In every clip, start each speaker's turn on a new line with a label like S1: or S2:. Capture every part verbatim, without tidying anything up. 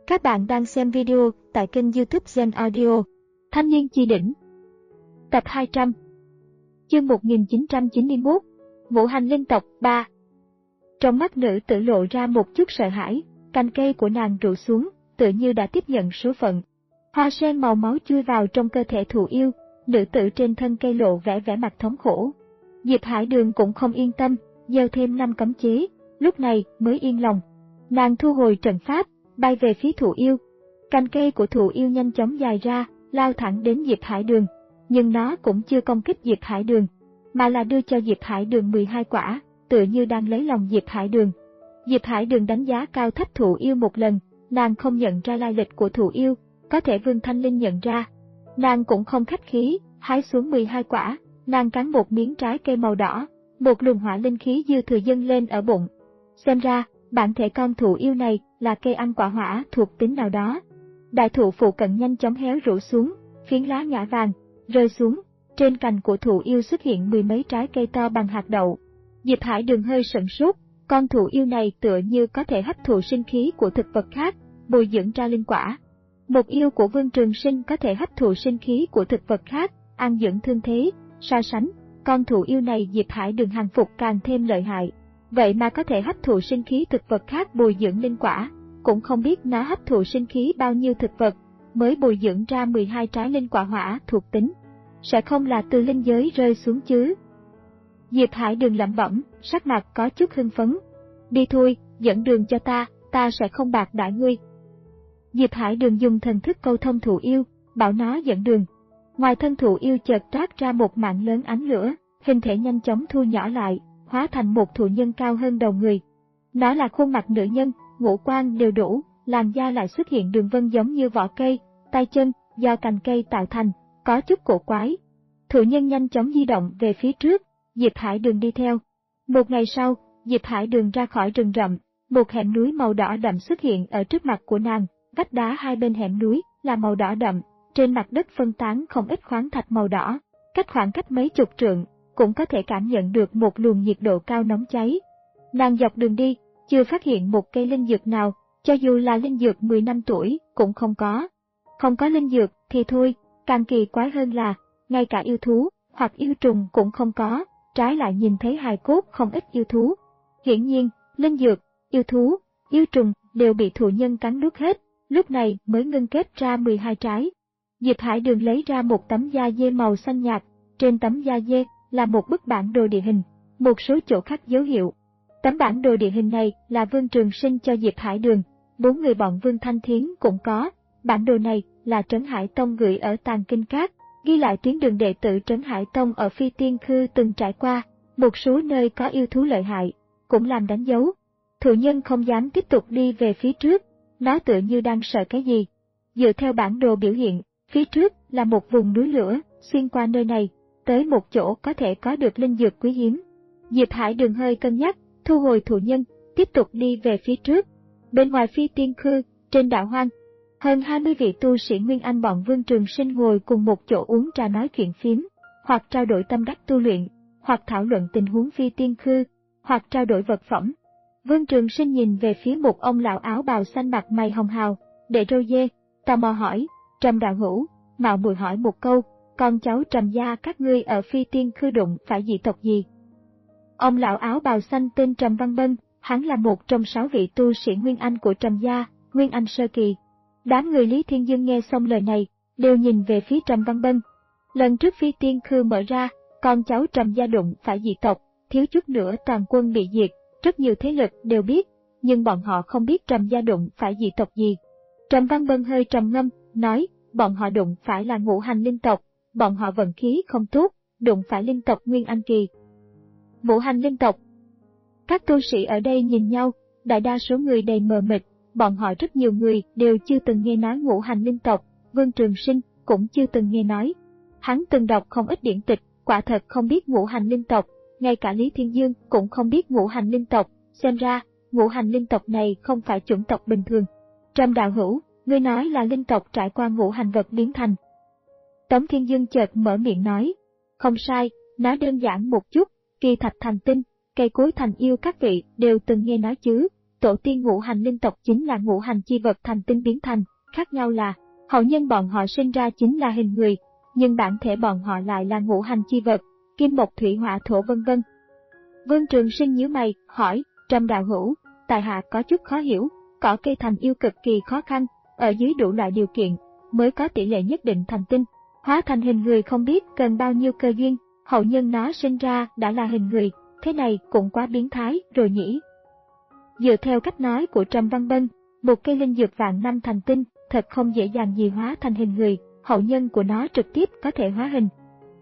S1: Các bạn đang xem video tại kênh YouTube Gen Audio. Thanh niên chi đỉnh. Tập hai trăm. Chương một nghìn chín trăm chín mươi mốt. Ngũ hành linh tộc ba. Trong mắt nữ tử lộ ra một chút sợ hãi, cành cây của nàng rũ xuống, tự như đã tiếp nhận số phận. Hoa sen màu máu chui vào trong cơ thể thụ yêu, nữ tử trên thân cây lộ vẻ vẻ mặt thống khổ. Diệp Hải Đường cũng không yên tâm, gieo thêm năm cấm chế, lúc này mới yên lòng. Nàng thu hồi trận pháp, bay về phía thụ yêu. Cành cây của thụ yêu nhanh chóng dài ra, lao thẳng đến Diệp Hải Đường. Nhưng nó cũng chưa công kích Diệp Hải Đường, mà là đưa cho Diệp Hải Đường mười hai quả, tựa như đang lấy lòng Diệp Hải Đường. Diệp Hải Đường đánh giá cao thấp thụ yêu một lần, nàng không nhận ra lai lịch của thụ yêu, có thể Vương Thanh Linh nhận ra. Nàng cũng không khách khí, hái xuống mười hai quả, nàng cắn một miếng trái cây màu đỏ, một luồng hỏa linh khí dư thừa dâng lên ở bụng. Xem ra, bản thể con thụ yêu này là cây ăn quả hỏa thuộc tính nào đó. Đại thụ phụ cận nhanh chóng héo rũ xuống, phiến lá ngã vàng, rơi xuống. Trên cành của thụ yêu xuất hiện mười mấy trái cây to bằng hạt đậu. Diệp Hải Đường hơi sửng sốt, con thụ yêu này tựa như có thể hấp thụ sinh khí của thực vật khác, bồi dưỡng ra linh quả. Một yêu của Vương Trường Sinh có thể hấp thụ sinh khí của thực vật khác, ăn dưỡng thương thế, so sánh, con thụ yêu này Diệp Hải Đường hàng phục càng thêm lợi hại. Vậy mà có thể hấp thụ sinh khí thực vật khác bồi dưỡng linh quả, cũng không biết nó hấp thụ sinh khí bao nhiêu thực vật, mới bồi dưỡng ra mười hai trái linh quả hỏa thuộc tính. Sẽ không là từ linh giới rơi xuống chứ? Diệp Hải Đường lẩm bẩm, sắc mặt có chút hưng phấn. Đi thôi, dẫn đường cho ta, ta sẽ không bạc đãi ngươi. Diệp Hải Đường dùng thần thức câu thông thụ yêu, bảo nó dẫn đường. Ngoài thân thụ yêu chợt toát ra một mạng lớn ánh lửa, hình thể nhanh chóng thu nhỏ lại, hóa thành một thụ nhân cao hơn đầu người. Nó là khuôn mặt nữ nhân, ngũ quan đều đủ, làn da lại xuất hiện đường vân giống như vỏ cây, tay chân do cành cây tạo thành, có chút cổ quái. Thụ nhân nhanh chóng di động về phía trước, Diệp Hải Đường đi theo. Một ngày sau, Diệp Hải Đường ra khỏi rừng rậm, một hẻm núi màu đỏ đậm xuất hiện ở trước mặt của nàng, vách đá hai bên hẻm núi là màu đỏ đậm, trên mặt đất phân tán không ít khoáng thạch màu đỏ, cách khoảng cách mấy chục trượng, cũng có thể cảm nhận được một luồng nhiệt độ cao nóng cháy. Nàng dọc đường đi, chưa phát hiện một cây linh dược nào, cho dù là linh dược mười năm tuổi, cũng không có. Không có linh dược thì thôi, càng kỳ quái hơn là, ngay cả yêu thú, hoặc yêu trùng cũng không có, trái lại nhìn thấy hài cốt không ít yêu thú. Hiển nhiên, linh dược, yêu thú, yêu trùng đều bị thụ nhân cắn nuốt hết, lúc này mới ngưng kết ra mười hai trái. Diệp Hải Đường lấy ra một tấm da dê màu xanh nhạt, trên tấm da dê là một bức bản đồ địa hình, một số chỗ khắc dấu hiệu. Tấm bản đồ địa hình này là Vương Trường Sinh cho Diệp Hải Đường, bốn người bọn Vương Thanh Thiến cũng có. Bản đồ này là Trấn Hải Tông gửi ở Tàng Kinh Các, ghi lại tuyến đường đệ tử Trấn Hải Tông ở Phi Tiên Khư từng trải qua, một số nơi có yêu thú lợi hại, cũng làm đánh dấu. Thụ nhân không dám tiếp tục đi về phía trước, nó tựa như đang sợ cái gì. Dựa theo bản đồ biểu hiện, phía trước là một vùng núi lửa, xuyên qua nơi này, tới một chỗ có thể có được linh dược quý hiếm. Diệp Hải Đường hơi cân nhắc, thu hồi thụ nhân, tiếp tục đi về phía trước. Bên ngoài Phi Tiên Khư, trên đảo hoang, hơn hai mươi vị tu sĩ Nguyên Anh bọn Vương Trường Sinh ngồi cùng một chỗ uống trà nói chuyện phiếm, hoặc trao đổi tâm đắc tu luyện, hoặc thảo luận tình huống Phi Tiên Khư, hoặc trao đổi vật phẩm. Vương Trường Sinh nhìn về phía một ông lão áo bào xanh mặt mày hồng hào, để râu dê, tò mò hỏi, Trầm đạo hữu, mạo muội hỏi một câu, con cháu Trầm gia các ngươi ở Phi Tiên Khư đụng phải dị tộc gì? Ông lão áo bào xanh tên Trầm Văn Bân, hắn là một trong sáu vị tu sĩ Nguyên Anh của Trầm gia, Nguyên Anh sơ kỳ. Đám người Lý Thiên Dương nghe xong lời này, đều nhìn về phía Trầm Văn Bân. Lần trước Phi Tiên Khư mở ra, con cháu Trầm gia đụng phải dị tộc, thiếu chút nữa toàn quân bị diệt, rất nhiều thế lực đều biết, nhưng bọn họ không biết Trầm gia đụng phải dị tộc gì. Trầm Văn Bân hơi trầm ngâm, nói, bọn họ đụng phải là ngũ hành linh tộc, bọn họ vận khí không tốt, đụng phải linh tộc Nguyên Anh kỳ. Ngũ hành linh tộc. Các tu sĩ ở đây nhìn nhau, đại đa số người đầy mờ mịt, bọn họ rất nhiều người đều chưa từng nghe nói ngũ hành linh tộc, Vương Trường Sinh cũng chưa từng nghe nói. Hắn từng đọc không ít điển tịch, quả thật không biết ngũ hành linh tộc, ngay cả Lý Thiên Dương cũng không biết ngũ hành linh tộc, xem ra, ngũ hành linh tộc này không phải chủng tộc bình thường. Trầm đạo hữu, ngươi nói là linh tộc trải qua ngũ hành vật biến thành. Tống Thiên Dương chợt mở miệng nói, không sai, nói đơn giản một chút, kỳ thạch thành tinh, cây cối thành yêu các vị đều từng nghe nói chứ, tổ tiên ngũ hành linh tộc chính là ngũ hành chi vật thành tinh biến thành, khác nhau là, hậu nhân bọn họ sinh ra chính là hình người, nhưng bản thể bọn họ lại là ngũ hành chi vật, kim mộc thủy hỏa thổ vân vân. Vương Trường Sinh nhíu mày, hỏi, Trầm đạo hữu, tại hạ có chút khó hiểu, cỏ cây thành yêu cực kỳ khó khăn, ở dưới đủ loại điều kiện, mới có tỷ lệ nhất định thành tinh, hóa thành hình người không biết cần bao nhiêu cơ duyên, hậu nhân nó sinh ra đã là hình người, thế này cũng quá biến thái rồi nhỉ. Dựa theo cách nói của Trầm Văn Bân, một cây linh dược vạn năm thành tinh, thật không dễ dàng gì hóa thành hình người, hậu nhân của nó trực tiếp có thể hóa hình.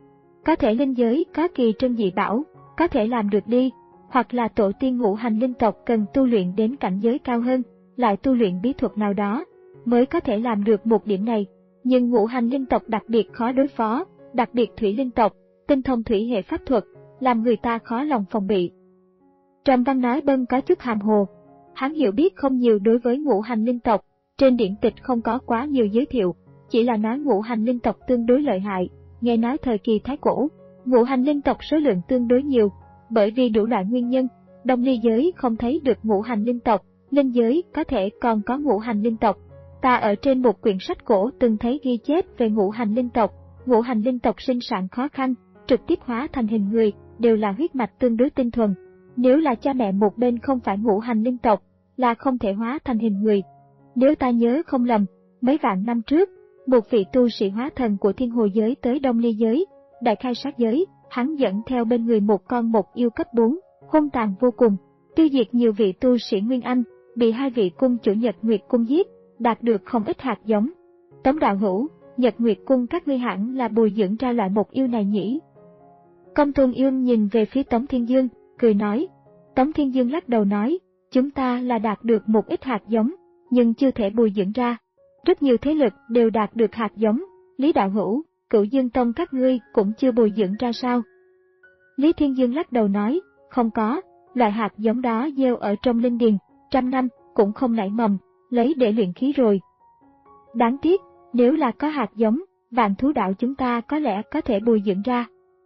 S1: Có thể linh giới có kỳ trân dị bảo, có thể làm được đi, hoặc là tổ tiên ngũ hành linh tộc cần tu luyện đến cảnh giới cao hơn, lại tu luyện bí thuật nào đó, mới có thể làm được một điểm này. Nhưng ngũ hành linh tộc đặc biệt khó đối phó, đặc biệt thủy linh tộc, tinh thông thủy hệ pháp thuật, làm người ta khó lòng phòng bị. Trầm Văn nói Bân có chút hàm hồ. Hắn hiểu biết không nhiều đối với ngũ hành linh tộc, trên điển tịch không có quá nhiều giới thiệu, chỉ là nói ngũ hành linh tộc tương đối lợi hại, nghe nói thời kỳ Thái Cổ, ngũ hành linh tộc số lượng tương đối nhiều, bởi vì đủ loại nguyên nhân, Đông Ly giới không thấy được ngũ hành linh tộc, linh giới có thể còn có ngũ hành linh tộc. Ta ở trên một quyển sách cổ từng thấy ghi chép về ngũ hành linh tộc, ngũ hành linh tộc sinh sản khó khăn, trực tiếp hóa thành hình người, đều là huyết mạch tương đối tinh thuần. Nếu là cha mẹ một bên không phải ngũ hành linh tộc, là không thể hóa thành hình người. Nếu ta nhớ không lầm, mấy vạn năm trước, một vị tu sĩ hóa thần của thiên hồ giới tới Đông Ly giới, đại khai sát giới, hắn dẫn theo bên người một con mộc yêu cấp bốn, hung tàn vô cùng, tiêu diệt nhiều vị tu sĩ Nguyên Anh, bị hai vị cung chủ Nhật Nguyệt cung giết, đạt được không ít hạt giống. Tống đạo hữu, Nhật Nguyệt cung các ngươi hẳn là bồi dưỡng ra loại mộc yêu này nhỉ? Công Tôn Ương nhìn về phía Tống Thiên Dương, cười nói. Tống Thiên Dương lắc đầu nói, chúng ta là đạt được một ít hạt giống, nhưng chưa thể bồi dưỡng ra. Rất nhiều thế lực đều đạt được hạt giống, Lý đạo hữu, Cửu Dương Tông các ngươi cũng chưa bồi dưỡng ra sao? Lý Thiên Dương lắc đầu nói, không có, loại hạt giống đó gieo ở trong linh điền, trăm năm cũng không nảy mầm, lấy để luyện khí rồi. Đáng tiếc, nếu là có hạt giống, Vạn Thú đạo chúng ta có lẽ có thể bồi dưỡng ra.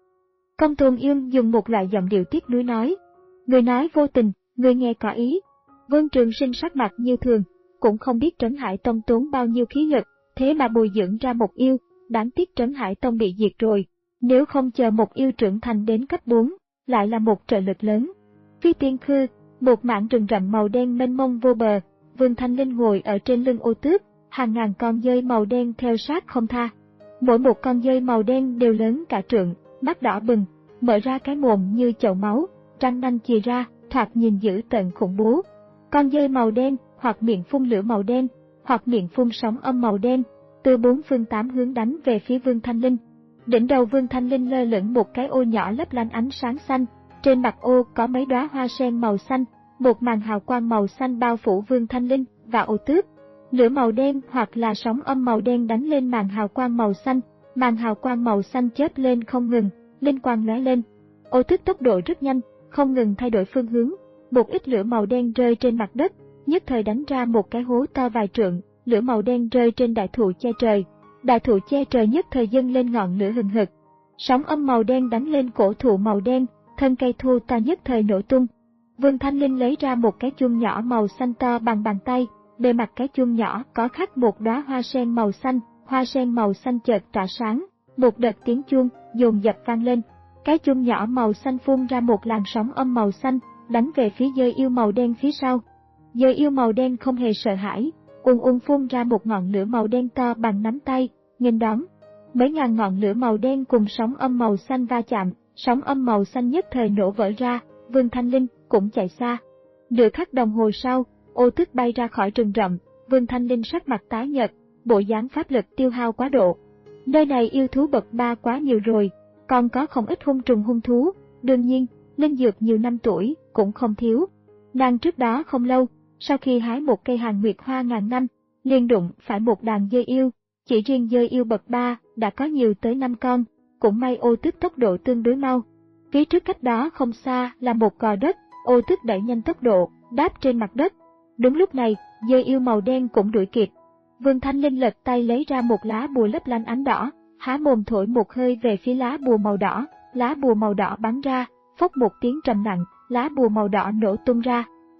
S1: Công Tôn Ương dùng một loại giọng điệu tiếc nuối nói, người nói vô tình, người nghe có ý. Vương Trường Sinh sắc mặt như thường, cũng không biết Trấn Hải Tông tốn bao nhiêu khí lực, thế mà bồi dưỡng ra một yêu, đáng tiếc Trấn Hải Tông bị diệt rồi. Nếu không chờ một yêu trưởng thành đến cấp bốn, lại là một trợ lực lớn. Phi Tiên Khư, một mảng rừng rậm màu đen mênh mông vô bờ, Vương Thanh Linh ngồi ở trên lưng ô tước, hàng ngàn con dơi màu đen theo sát không tha. Mỗi một con dơi màu đen đều lớn cả trượng, mắt đỏ bừng, mở ra cái mồm như chậu máu, răng nanh chìa ra, thoạt nhìn dữ tợn khủng bố. Con dơi màu đen, hoặc miệng phun lửa màu đen, hoặc miệng phun sóng âm màu đen, từ bốn phương tám hướng đánh về phía Vương Thanh Linh. Đỉnh đầu Vương Thanh Linh lơ lửng một cái ô nhỏ lấp lánh ánh sáng xanh, trên mặt ô có mấy đóa hoa sen màu xanh, một màn hào quang màu xanh bao phủ Vương Thanh Linh và ô tước. Lửa màu đen hoặc là sóng âm màu đen đánh lên màn hào quang màu xanh, màn hào quang màu xanh chớp lên không ngừng, linh quang lóe lên. Ô tước tốc độ rất nhanh, không ngừng thay đổi phương hướng, một ít lửa màu đen rơi trên mặt đất, nhất thời đánh ra một cái hố to vài trượng, lửa màu đen rơi trên đại thụ che trời. Đại thụ che trời nhất thời dâng lên ngọn lửa hừng hực. Sóng âm màu đen đánh lên cổ thụ màu đen, thân cây thu to nhất thời nổ tung. Vương Thanh Linh lấy ra một cái chuông nhỏ màu xanh to bằng bàn tay, bề mặt cái chuông nhỏ có khắc một đóa hoa sen màu xanh, hoa sen màu xanh chợt tỏa sáng, một đợt tiếng chuông dồn dập vang lên. Cái chuông nhỏ màu xanh phun ra một làn sóng âm màu xanh, đánh về phía dơi yêu màu đen phía sau. Dơi yêu màu đen không hề sợ hãi, ùn ùn phun ra một ngọn lửa màu đen to bằng nắm tay, nghênh đón. Mấy ngàn ngọn lửa màu đen cùng sóng âm màu xanh va chạm, sóng âm màu xanh nhất thời nổ vỡ ra, Vương Thanh Linh cũng chạy xa. Nửa khắc đồng hồ sau, ô tước bay ra khỏi rừng rậm, Vương Thanh Linh sắc mặt tái nhợt, bộ dáng pháp lực tiêu hao quá độ. Nơi này yêu thú bậc ba quá nhiều rồi, còn có không ít hung trùng hung thú, đương nhiên, linh dược nhiều năm tuổi cũng không thiếu. Nàng trước đó không lâu, sau khi hái một cây hàng nguyệt hoa ngàn năm, liền đụng phải một đàn dơi yêu, chỉ riêng dơi yêu bậc ba đã có nhiều tới năm con, cũng may ô tước tốc độ tương đối mau. Phía trước cách đó không xa là một gò đất, ô tước đẩy nhanh tốc độ, đáp trên mặt đất. Đúng lúc này, dơi yêu màu đen cũng đuổi kịp. Vương Thanh Linh lật tay lấy ra một lá bùa lấp lánh ánh đỏ, há mồm thổi một hơi về phía lá bùa màu đỏ, lá bùa màu đỏ bắn ra, phốc một tiếng trầm nặng, lá bùa màu đỏ nổ tung ra.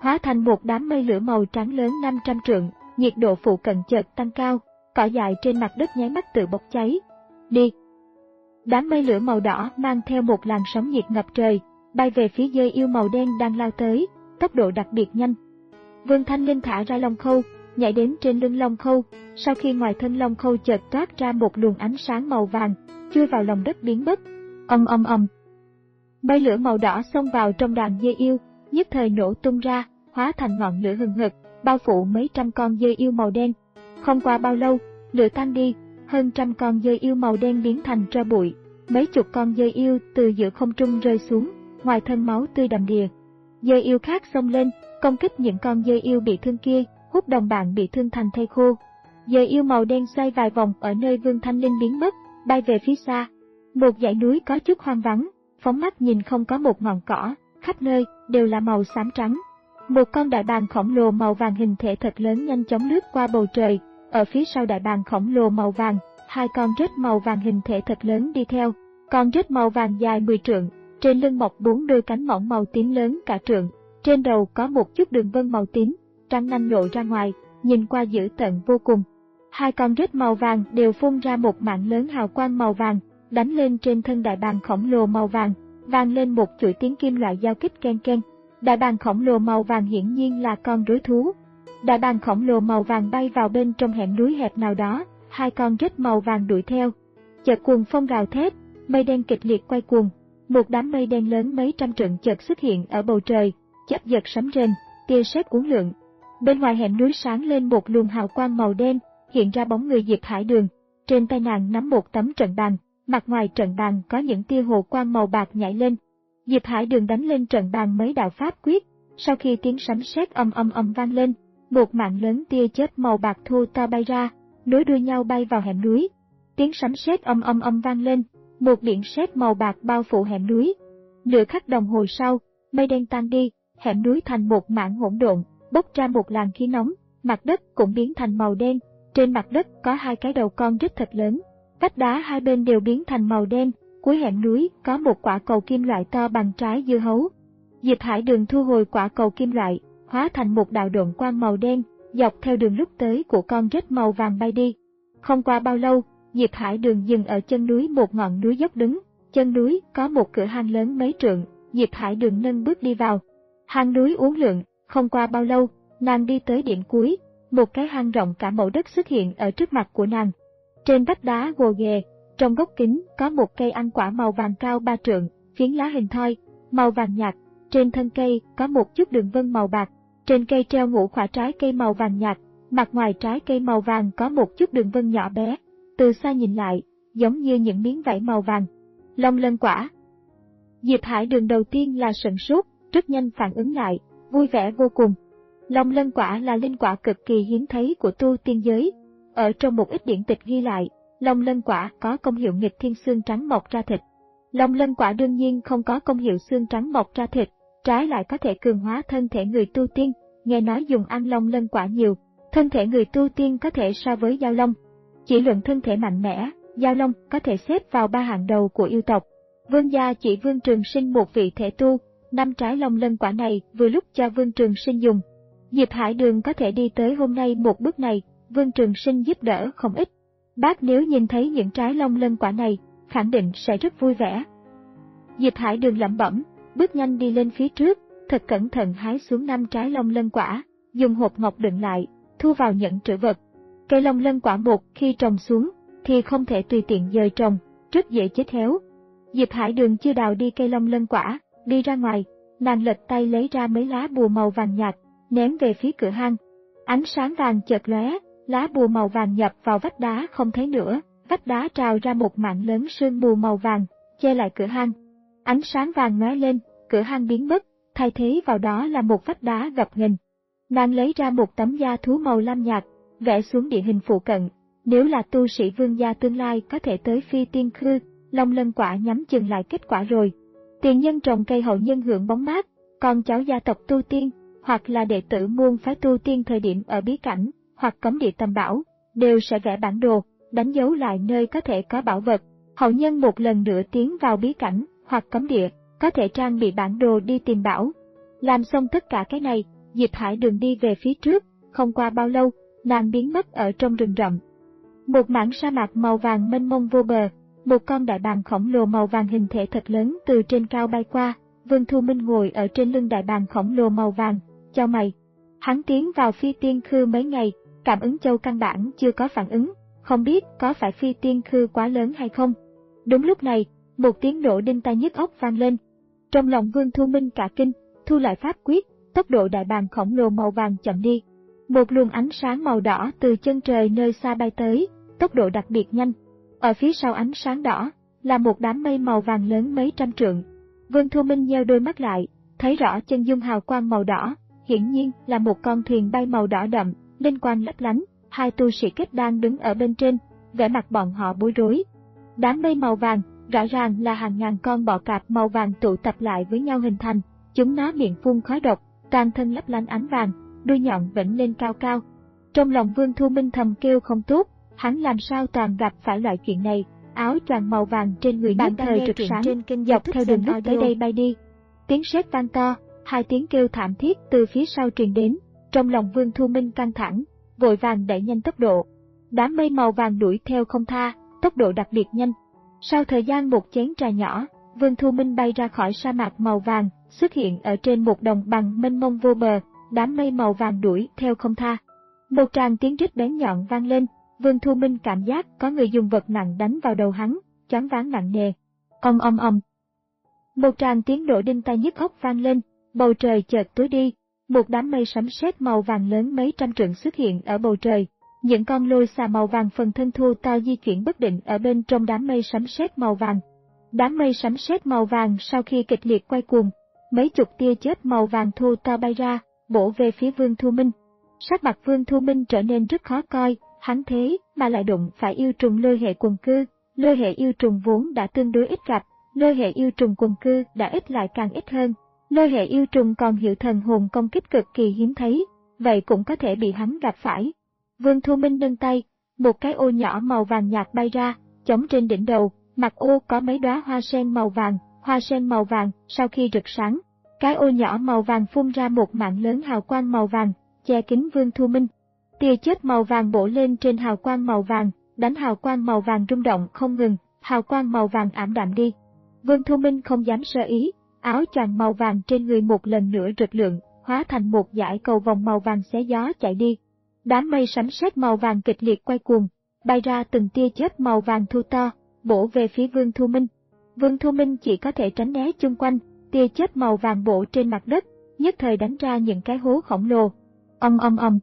S1: hóa thành một đám mây lửa màu trắng lớn năm trăm trượng, nhiệt độ phụ cận chợt tăng cao, cỏ dại trên mặt đất nháy mắt tự bốc cháy. Đi! Đám mây lửa màu đỏ mang theo một làn sóng nhiệt ngập trời, bay về phía dơi yêu màu đen đang lao tới, tốc độ đặc biệt nhanh. Vương Thanh Linh thả ra long khâu, nhảy đến trên lưng long khâu, sau khi ngoài thân long khâu chợt toát ra một luồng ánh sáng màu vàng, chui vào lòng đất biến mất. Ầm ầm ầm. Mây lửa màu đỏ xông vào trong đàn dơi yêu, nhất thời nổ tung ra, hóa thành ngọn lửa hừng hực, bao phủ mấy trăm con dơi yêu màu đen. Không qua bao lâu, lửa tan đi, hơn trăm con dơi yêu màu đen biến thành tro bụi, mấy chục con dơi yêu từ giữa không trung rơi xuống, ngoài thân máu tươi đầm đìa. Dơi yêu khác xông lên, công kích những con dơi yêu bị thương kia, hút đồng bạn bị thương thành thây khô. Dơi yêu màu đen xoay vài vòng ở nơi Vương Thanh Linh biến mất, bay về phía xa. Một dãy núi có chút hoang vắng, phóng mắt nhìn không có một ngọn cỏ, khắp nơi đều là màu xám trắng. Một con đại bàng khổng lồ màu vàng hình thể thật lớn nhanh chóng lướt qua bầu trời, ở phía sau đại bàng khổng lồ màu vàng, hai con rết màu vàng hình thể thật lớn đi theo. Con rết màu vàng dài mười trượng, trên lưng mọc bốn đôi cánh mỏng màu tím lớn cả trượng, trên đầu có một chút đường vân màu tím, răng nanh lộ ra ngoài, nhìn qua dữ tợn vô cùng. Hai con rết màu vàng đều phun ra một mạng lớn hào quang màu vàng, đánh lên trên thân đại bàng khổng lồ màu vàng, vang lên một chuỗi tiếng kim loại giao kích ken ken. Đại bàng khổng lồ màu vàng hiển nhiên là con rối thú. Đại bàng khổng lồ màu vàng bay vào bên trong hẻm núi hẹp nào đó, hai con rết màu vàng đuổi theo. Chợt cuồng phong gào thét, mây đen kịch liệt quay cuồng, một đám mây đen lớn mấy trăm trượng chợt xuất hiện ở bầu trời, chớp giật sấm rền, tia sét uốn lượn. Bên ngoài hẻm núi sáng lên một luồng hào quang màu đen, hiện ra bóng người Diệp Hải Đường, trên tay nàng nắm một tấm trận bàn, mặt ngoài trận bàn có những tia hồ quang màu bạc nhảy lên. Diệp Hải Đường đánh lên trận bàn mấy đạo pháp quyết, sau khi tiếng sấm sét ầm ầm ầm vang lên, một mạng lớn tia chớp màu bạc thô to bay ra, nối đuôi nhau bay vào hẻm núi. Tiếng sấm sét ầm ầm ầm vang lên, một biển sét màu bạc bao phủ hẻm núi. Nửa khắc đồng hồ sau, mây đen tan đi, hẻm núi thành một mảng hỗn độn, bốc ra một làn khí nóng, mặt đất cũng biến thành màu đen, trên mặt đất có hai cái đầu con rết thật lớn. Vách đá hai bên đều biến thành màu đen, cuối hẻm núi có một quả cầu kim loại to bằng trái dưa hấu. Diệp Hải Đường thu hồi quả cầu kim loại, hóa thành một đạo độn quang màu đen, dọc theo đường lúc tới của con rết màu vàng bay đi. Không qua bao lâu, Diệp Hải Đường dừng ở chân núi một ngọn núi dốc đứng, chân núi có một cửa hang lớn mấy trượng, Diệp Hải Đường nâng bước đi vào. Hang núi uốn lượn, không qua bao lâu, nàng đi tới điểm cuối, một cái hang rộng cả mẫu đất xuất hiện ở trước mặt của nàng. Trên vách đá gồ ghề, trong gốc kính có một cây ăn quả màu vàng cao ba trượng, phiến lá hình thoi, màu vàng nhạt, trên thân cây có một chút đường vân màu bạc, trên cây treo ngũ quả trái cây màu vàng nhạt, mặt ngoài trái cây màu vàng có một chút đường vân nhỏ bé, từ xa nhìn lại, giống như những miếng vảy màu vàng. Long lân quả. Diệp Hải Đường đầu tiên là sửng sốt, rất nhanh phản ứng lại, vui vẻ vô cùng. Long lân quả là linh quả cực kỳ hiếm thấy của tu tiên giới. Ở trong một ít điển tịch ghi lại, long lân quả có công hiệu nghịch thiên xương trắng mọc ra thịt. Long lân quả đương nhiên không có công hiệu xương trắng mọc ra thịt, trái lại có thể cường hóa thân thể người tu tiên. Nghe nói dùng ăn long lân quả nhiều, thân thể người tu tiên có thể so với Giao Long. Chỉ luận thân thể mạnh mẽ, Giao Long có thể xếp vào ba hạng đầu của yêu tộc. Vương gia chỉ Vương Trường Sinh một vị thể tu, năm trái long lân quả này vừa lúc cho Vương Trường Sinh dùng. Diệp Hải Đường có thể đi tới hôm nay một bước này, Vương Trường Sinh giúp đỡ không ít. Bác nếu nhìn thấy những trái long lân quả này, khẳng định sẽ rất vui vẻ. Diệp Hải Đường lẩm bẩm, bước nhanh đi lên phía trước, thật cẩn thận hái xuống năm trái long lân quả, dùng hộp ngọc đựng lại, thu vào nhẫn trữ vật. Cây long lân quả một khi trồng xuống, thì không thể tùy tiện dời trồng, rất dễ chết héo. Diệp Hải Đường chưa đào đi cây long lân quả, đi ra ngoài, nàng lật tay lấy ra mấy lá bùa màu vàng nhạt, ném về phía cửa hang. Ánh sáng vàng chợt lóe, lá bùa màu vàng nhập vào vách đá không thấy nữa, vách đá trào ra một mảng lớn sương mù màu vàng, che lại cửa hang. Ánh sáng vàng lóe lên, cửa hang biến mất, thay thế vào đó là một vách đá gập ghềnh. Nàng lấy ra một tấm da thú màu lam nhạt, vẽ xuống địa hình phụ cận. Nếu là tu sĩ vương gia tương lai có thể tới Phi Tiên Khư, long lân quả nhắm chừng lại kết quả rồi. Tiền nhân trồng cây hậu nhân hưởng bóng mát, con cháu gia tộc tu tiên, hoặc là đệ tử môn phái tu tiên thời điểm ở bí cảnh, hoặc cấm địa tầm bảo, đều sẽ vẽ bản đồ, đánh dấu lại nơi có thể có bảo vật. Hậu nhân một lần nữa tiến vào bí cảnh, hoặc cấm địa, có thể trang bị bản đồ đi tìm bảo. Làm xong tất cả cái này, Diệp Hải Đường đi về phía trước, không qua bao lâu, nàng biến mất ở trong rừng rậm. Một mảng sa mạc màu vàng mênh mông vô bờ, một con đại bàng khổng lồ màu vàng hình thể thật lớn từ trên cao bay qua. Vương Thu Minh ngồi ở trên lưng đại bàng khổng lồ màu vàng, chau mày. Hắn tiến vào Phi Tiên Khư mấy ngày, cảm ứng châu căn bản chưa có phản ứng, không biết có phải Phi Tiên Khư quá lớn hay không. Đúng lúc này, một tiếng nổ đinh tai nhức óc vang lên. Trong lòng Vương Thu Minh cả kinh, thu lại pháp quyết, tốc độ đại bàng khổng lồ màu vàng chậm đi. Một luồng ánh sáng màu đỏ từ chân trời nơi xa bay tới, tốc độ đặc biệt nhanh. Ở phía sau ánh sáng đỏ, là một đám mây màu vàng lớn mấy trăm trượng. Vương Thu Minh nheo đôi mắt lại, thấy rõ chân dung hào quang màu đỏ, hiển nhiên là một con thuyền bay màu đỏ đậm, linh quang lấp lánh, hai tu sĩ kết đang đứng ở bên trên, vẻ mặt bọn họ bối rối. Đám mây màu vàng, rõ ràng là hàng ngàn con bọ cạp màu vàng tụ tập lại với nhau hình thành, chúng nó miệng phun khói độc, toàn thân lấp lánh ánh vàng, đuôi nhọn vểnh lên cao cao. Trong lòng Vương Thu Minh thầm kêu không tốt, hắn làm sao toàn gặp phải loại chuyện này. Áo choàng màu vàng trên người nhất thời rực sáng, trên kênh dọc theo đường nước tới đây bay đi. Tiếng sét vang to, hai tiếng kêu thảm thiết từ phía sau truyền đến, trong lòng Vương Thu Minh căng thẳng, vội vàng đẩy nhanh tốc độ. Đám mây màu vàng đuổi theo không tha, tốc độ đặc biệt nhanh. Sau thời gian một chén trà nhỏ, Vương Thu Minh bay ra khỏi sa mạc màu vàng, xuất hiện ở trên một đồng bằng mênh mông vô bờ, đám mây màu vàng đuổi theo không tha. Một tràng tiếng rít bén nhọn vang lên. Vương Thu Minh cảm giác có người dùng vật nặng đánh vào đầu hắn, choáng váng nặng nề. Ong ong ong. Một tràng tiếng nổ đinh tai nhức óc vang lên, bầu trời chợt tối đi, một đám mây sấm sét màu vàng lớn mấy trăm trượng xuất hiện ở bầu trời. Những con lôi xà màu vàng phần thân thô to di chuyển bất định ở bên trong đám mây sấm sét màu vàng. Đám mây sấm sét màu vàng sau khi kịch liệt quay cuồng, mấy chục tia chớp màu vàng thô to bay ra, bổ về phía Vương Thu Minh. Sắc mặt Vương Thu Minh trở nên rất khó coi. Hắn thế mà lại đụng phải yêu trùng lôi hệ quần cư, lôi hệ yêu trùng vốn đã tương đối ít gặp, lôi hệ yêu trùng quần cư đã ít lại càng ít hơn. Lôi hệ yêu trùng còn hiệu thần hồn công kích cực kỳ hiếm thấy, vậy cũng có thể bị hắn gặp phải. Vương Thu Minh nâng tay, một cái ô nhỏ màu vàng nhạt bay ra, chống trên đỉnh đầu, mặt ô có mấy đóa hoa sen màu vàng, hoa sen màu vàng sau khi rực sáng, cái ô nhỏ màu vàng phun ra một mạng lớn hào quang màu vàng, che kín Vương Thu Minh. Tia chớp màu vàng bổ lên trên hào quang màu vàng, đánh hào quang màu vàng rung động không ngừng, hào quang màu vàng ảm đạm đi. Vương Thu Minh không dám sơ ý, áo choàng màu vàng trên người một lần nữa rực lượng, hóa thành một dải cầu vòng màu vàng xé gió chạy đi. Đám mây sấm sét màu vàng kịch liệt quay cuồng, bay ra từng tia chớp màu vàng thu to, bổ về phía Vương Thu Minh. Vương Thu Minh chỉ có thể tránh né chung quanh, tia chớp màu vàng bổ trên mặt đất, nhất thời đánh ra những cái hố khổng lồ. Ong ong ong.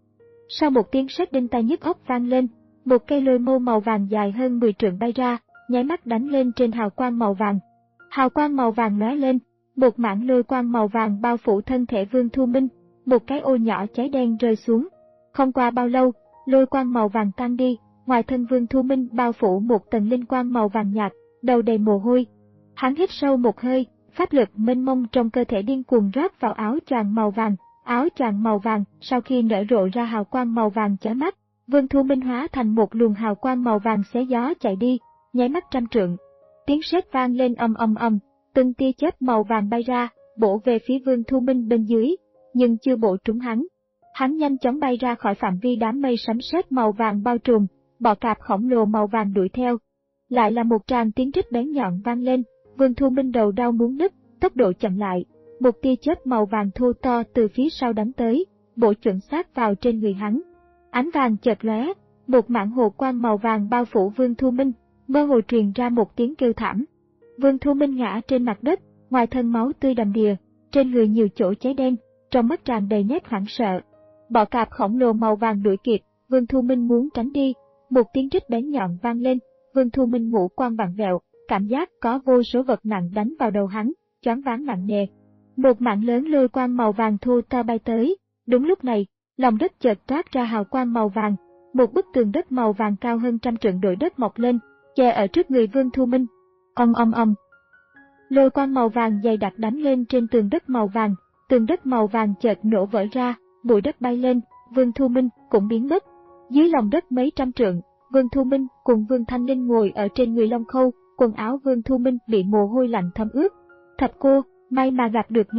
S1: Sau một tiếng sét đinh tai nhức óc vang lên, một cây lôi mâu màu vàng dài hơn mười trượng bay ra, nháy mắt đánh lên trên hào quang màu vàng. Hào quang màu vàng lóe lên, một mảng lôi quang màu vàng bao phủ thân thể Vương Thu Minh, một cái ô nhỏ cháy đen rơi xuống. Không qua bao lâu, lôi quang màu vàng tan đi, ngoài thân Vương Thu Minh bao phủ một tầng linh quang màu vàng nhạt, đầu đầy mồ hôi. Hắn hít sâu một hơi, pháp lực mênh mông trong cơ thể điên cuồng rót vào áo choàng màu vàng. Áo choàng màu vàng sau khi nở rộ ra hào quang màu vàng chói mắt, Vương Thu Minh hóa thành một luồng hào quang màu vàng xé gió chạy đi, nháy mắt trăm trượng. Tiếng sét vang lên ầm ầm ầm, từng tia chớp màu vàng bay ra, bổ về phía Vương Thu Minh bên dưới, nhưng chưa bổ trúng hắn. Hắn nhanh chóng bay ra khỏi phạm vi đám mây sấm sét màu vàng bao trùm, bọ cạp khổng lồ màu vàng đuổi theo. Lại là một tràng tiếng rít bén nhọn vang lên, Vương Thu Minh đầu đau muốn nứt, tốc độ chậm lại. Một tia chớp màu vàng thô to từ phía sau đánh tới, bổ chuẩn xác vào trên người hắn. Ánh vàng chợt lóe, một mảng hồ quang màu vàng bao phủ Vương Thu Minh, mơ hồ truyền ra một tiếng kêu thảm. Vương Thu Minh ngã trên mặt đất, ngoài thân máu tươi đầm đìa, trên người nhiều chỗ cháy đen, trong mắt tràn đầy nét hoảng sợ. Bọ cạp khổng lồ màu vàng đuổi kịp, Vương Thu Minh muốn tránh đi, một tiếng rít bén nhọn vang lên, Vương Thu Minh ngũ quan vặn vẹo, cảm giác có vô số vật nặng đánh vào đầu hắn, choáng váng nặng nề. Một mảng lớn lôi quang màu vàng thô to bay tới, đúng lúc này, lòng đất chợt toát ra hào quang màu vàng, một bức tường đất màu vàng cao hơn trăm trượng đội đất mọc lên, che ở trước người Vương Thu Minh. Ong ong ong. Lôi quang màu vàng dày đặc đánh lên trên tường đất màu vàng, tường đất màu vàng chợt nổ vỡ ra, bụi đất bay lên, Vương Thu Minh cũng biến mất. Dưới lòng đất mấy trăm trượng, Vương Thu Minh cùng Vương Thanh Linh ngồi ở trên người Long Khâu, quần áo Vương Thu Minh bị mồ hôi lạnh thấm ướt. Thập cô, may mà gặp được ngài.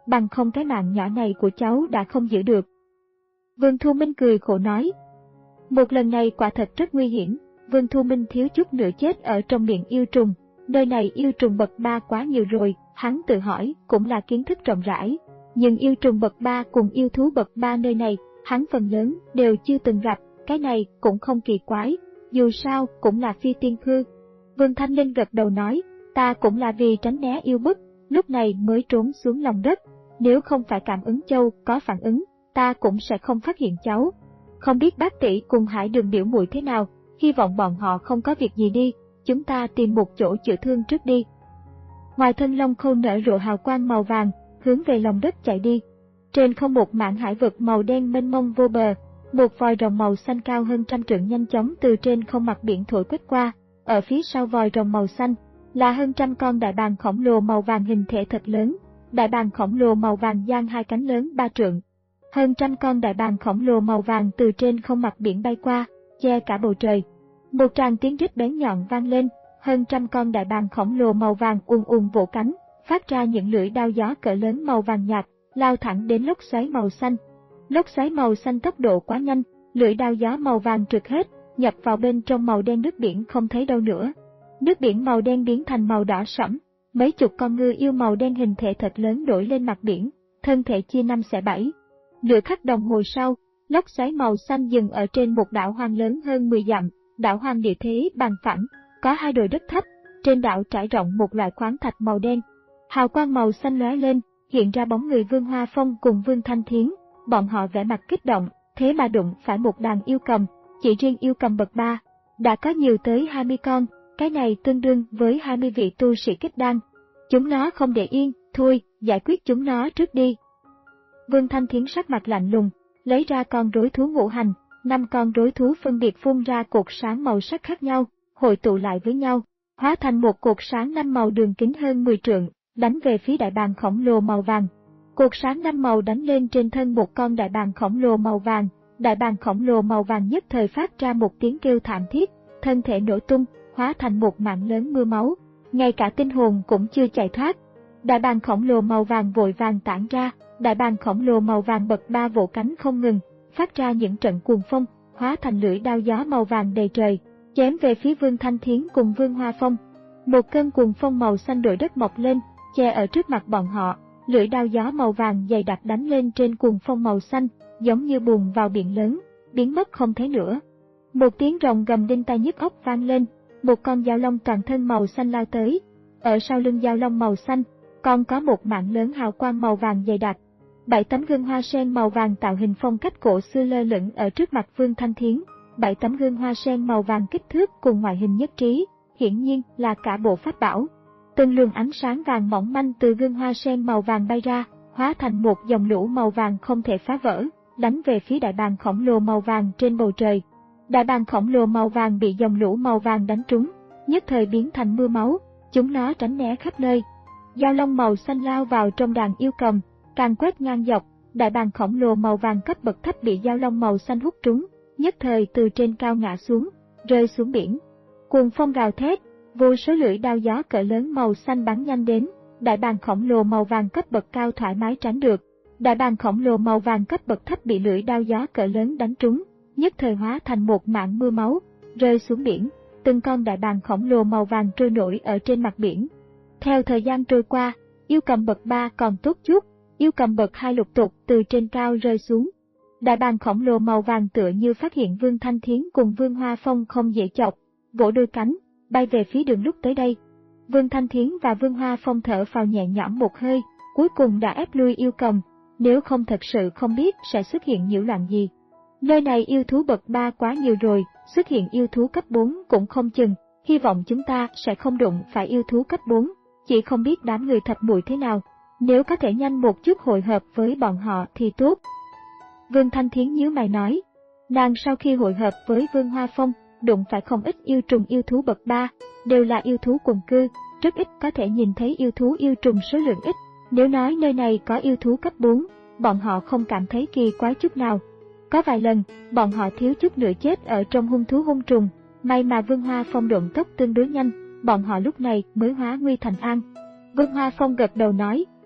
S1: bằng không cái mạng nhỏ này của cháu đã không giữ được. Vương Thu Minh cười khổ nói. Một lần này quả thật rất nguy hiểm, Vương Thu Minh thiếu chút nữa chết ở trong miệng yêu trùng. Nơi này yêu trùng bậc ba quá nhiều rồi, hắn tự hỏi, cũng là kiến thức rộng rãi. Nhưng yêu trùng bậc ba cùng yêu thú bậc ba nơi này, hắn phần lớn đều chưa từng gặp, cái này cũng không kỳ quái, dù sao cũng là phi tiên khư. Vương Thanh Linh gật đầu nói, ta cũng là vì tránh né yêu bức, lúc này mới trốn xuống lòng đất. Nếu không phải cảm ứng châu có phản ứng, ta cũng sẽ không phát hiện cháu. Không biết bác tỷ cùng Hải Đường biểu muội thế nào, hy vọng bọn họ không có việc gì đi, chúng ta tìm một chỗ chữa thương trước đi. Ngoài thân Long Khâu nở rộ hào quang màu vàng, hướng về lòng đất chạy đi. Trên không một mảng hải vực màu đen mênh mông vô bờ, một vòi rồng màu xanh cao hơn trăm trượng nhanh chóng từ trên không mặt biển thổi quét qua. Ở phía sau vòi rồng màu xanh là hơn trăm con đại bàng khổng lồ màu vàng hình thể thật lớn. Đại bàng khổng lồ màu vàng dang hai cánh lớn ba trượng. Hơn trăm con đại bàng khổng lồ màu vàng từ trên không mặt biển bay qua, che cả bầu trời. Một tràng tiếng rít bén nhọn vang lên, hơn trăm con đại bàng khổng lồ màu vàng ùn ùn vỗ cánh, phát ra những lưỡi đao gió cỡ lớn màu vàng nhạt, lao thẳng đến lốc xoáy màu xanh. Lốc xoáy màu xanh tốc độ quá nhanh, lưỡi đao gió màu vàng trượt hết, nhập vào bên trong màu đen nước biển không thấy đâu nữa. Nước biển màu đen biến thành màu đỏ sẫm, mấy chục con ngư yêu màu đen hình thể thật lớn nổi lên mặt biển, thân thể chia năm xẻ bảy. Nửa khắc đồng hồ sau, lốc xoáy màu xanh dừng ở trên một đảo hoang lớn hơn mười dặm, đảo hoang địa thế bằng phẳng, có hai đồi đất thấp, trên đảo trải rộng một loại khoáng thạch màu đen. Hào quang màu xanh lóe lên, hiện ra bóng người Vương Hoa Phong cùng Vương Thanh Thiến, bọn họ vẻ mặt kích động, thế mà đụng phải một đàn yêu cầm, chỉ riêng yêu cầm bậc ba, đã có nhiều tới hai mươi con, cái này tương đương với hai mươi vị tu sĩ kết đan. Chúng nó không để yên, thôi, giải quyết chúng nó trước đi. Vương Thanh Thiến sắc mặt lạnh lùng, lấy ra con rối thú ngũ hành, năm con rối thú phân biệt phun ra cột sáng màu sắc khác nhau, hội tụ lại với nhau, hóa thành một cột sáng năm màu đường kính hơn mười trượng, đánh về phía đại bàng khổng lồ màu vàng. Cột sáng năm màu đánh lên trên thân một con đại bàng khổng lồ màu vàng, đại bàng khổng lồ màu vàng nhất thời phát ra một tiếng kêu thảm thiết, thân thể nổ tung, hóa thành một mảng lớn mưa máu, ngay cả tinh hồn cũng chưa chạy thoát. Đại bàng khổng lồ màu vàng vội vàng tản ra, đại bàng khổng lồ màu vàng bậc ba vỗ cánh không ngừng, phát ra những trận cuồng phong, hóa thành lưỡi đao gió màu vàng đầy trời, chém về phía Vương Thanh Thiến cùng Vương Hoa Phong. Một cơn cuồng phong màu xanh đội đất mọc lên, che ở trước mặt bọn họ, lưỡi đao gió màu vàng dày đặc đánh lên trên cuồng phong màu xanh, giống như bùn vào biển lớn, biến mất không thấy nữa. Một tiếng rồng gầm đinh tai nhức óc vang lên, một con dao long toàn thân màu xanh lao tới. Ở sau lưng dao long màu xanh, còn có một mảng lớn hào quang màu vàng dày đặc. Bảy tấm gương hoa sen màu vàng tạo hình phong cách cổ xưa lơ lửng ở trước mặt Vương Thanh Thiến. Bảy tấm gương hoa sen màu vàng kích thước cùng ngoại hình nhất trí, hiển nhiên là cả bộ pháp bảo. Từng luồng ánh sáng vàng mỏng manh từ gương hoa sen màu vàng bay ra, hóa thành một dòng lũ màu vàng không thể phá vỡ, đánh về phía đại bàng khổng lồ màu vàng trên bầu trời. Đại bàng khổng lồ màu vàng bị dòng lũ màu vàng đánh trúng, nhất thời biến thành mưa máu, chúng nó tránh né khắp nơi. Dao long màu xanh lao vào trong đàn yêu cầm, càng quét ngang dọc, đại bàng khổng lồ màu vàng cấp bậc thấp bị dao long màu xanh hút trúng, nhất thời từ trên cao ngã xuống, rơi xuống biển. Cuồng phong gào thét, vô số lưỡi đao gió cỡ lớn màu xanh bắn nhanh đến, đại bàng khổng lồ màu vàng cấp bậc cao thoải mái tránh được. Đại bàng khổng lồ màu vàng cấp bậc thấp bị lưỡi đao gió cỡ lớn đánh trúng, nhất thời hóa thành một mảng mưa máu, rơi xuống biển. Từng con đại bàng khổng lồ màu vàng trôi nổi ở trên mặt biển. Theo thời gian trôi qua, yêu cầm bậc ba còn tốt chút, yêu cầm bậc hai lục tục từ trên cao rơi xuống. Đại bàng khổng lồ màu vàng tựa như phát hiện Vương Thanh Thiến cùng Vương Hoa Phong không dễ chọc, vỗ đôi cánh, bay về phía đường lúc tới đây. Vương Thanh Thiến và Vương Hoa Phong thở phào nhẹ nhõm một hơi, cuối cùng đã ép lui yêu cầm, nếu không thật sự không biết sẽ xuất hiện nhiễu loạn gì. Nơi này yêu thú bậc ba quá nhiều rồi, xuất hiện yêu thú cấp bốn cũng không chừng, hy vọng chúng ta sẽ không đụng phải yêu thú cấp bốn, chỉ không biết đám người thập muội thế nào, nếu có thể nhanh một chút hội hợp với bọn họ thì tốt. Vương Thanh Thiến nhíu mày nói, nàng sau khi hội hợp với Vương Hoa Phong, đụng phải không ít yêu trùng yêu thú bậc ba, đều là yêu thú quần cư, rất ít có thể nhìn thấy yêu thú yêu trùng số lượng ít, nếu nói nơi này có yêu thú cấp bốn, bọn họ không cảm thấy kỳ quái chút nào. Có vài lần, bọn họ thiếu chút nữa chết ở trong hung thú hung trùng, may mà Vương Hoa Phong độn tốc tương đối nhanh, bọn họ lúc này mới hóa nguy thành an. Vương Hoa Phong gật đầu nói,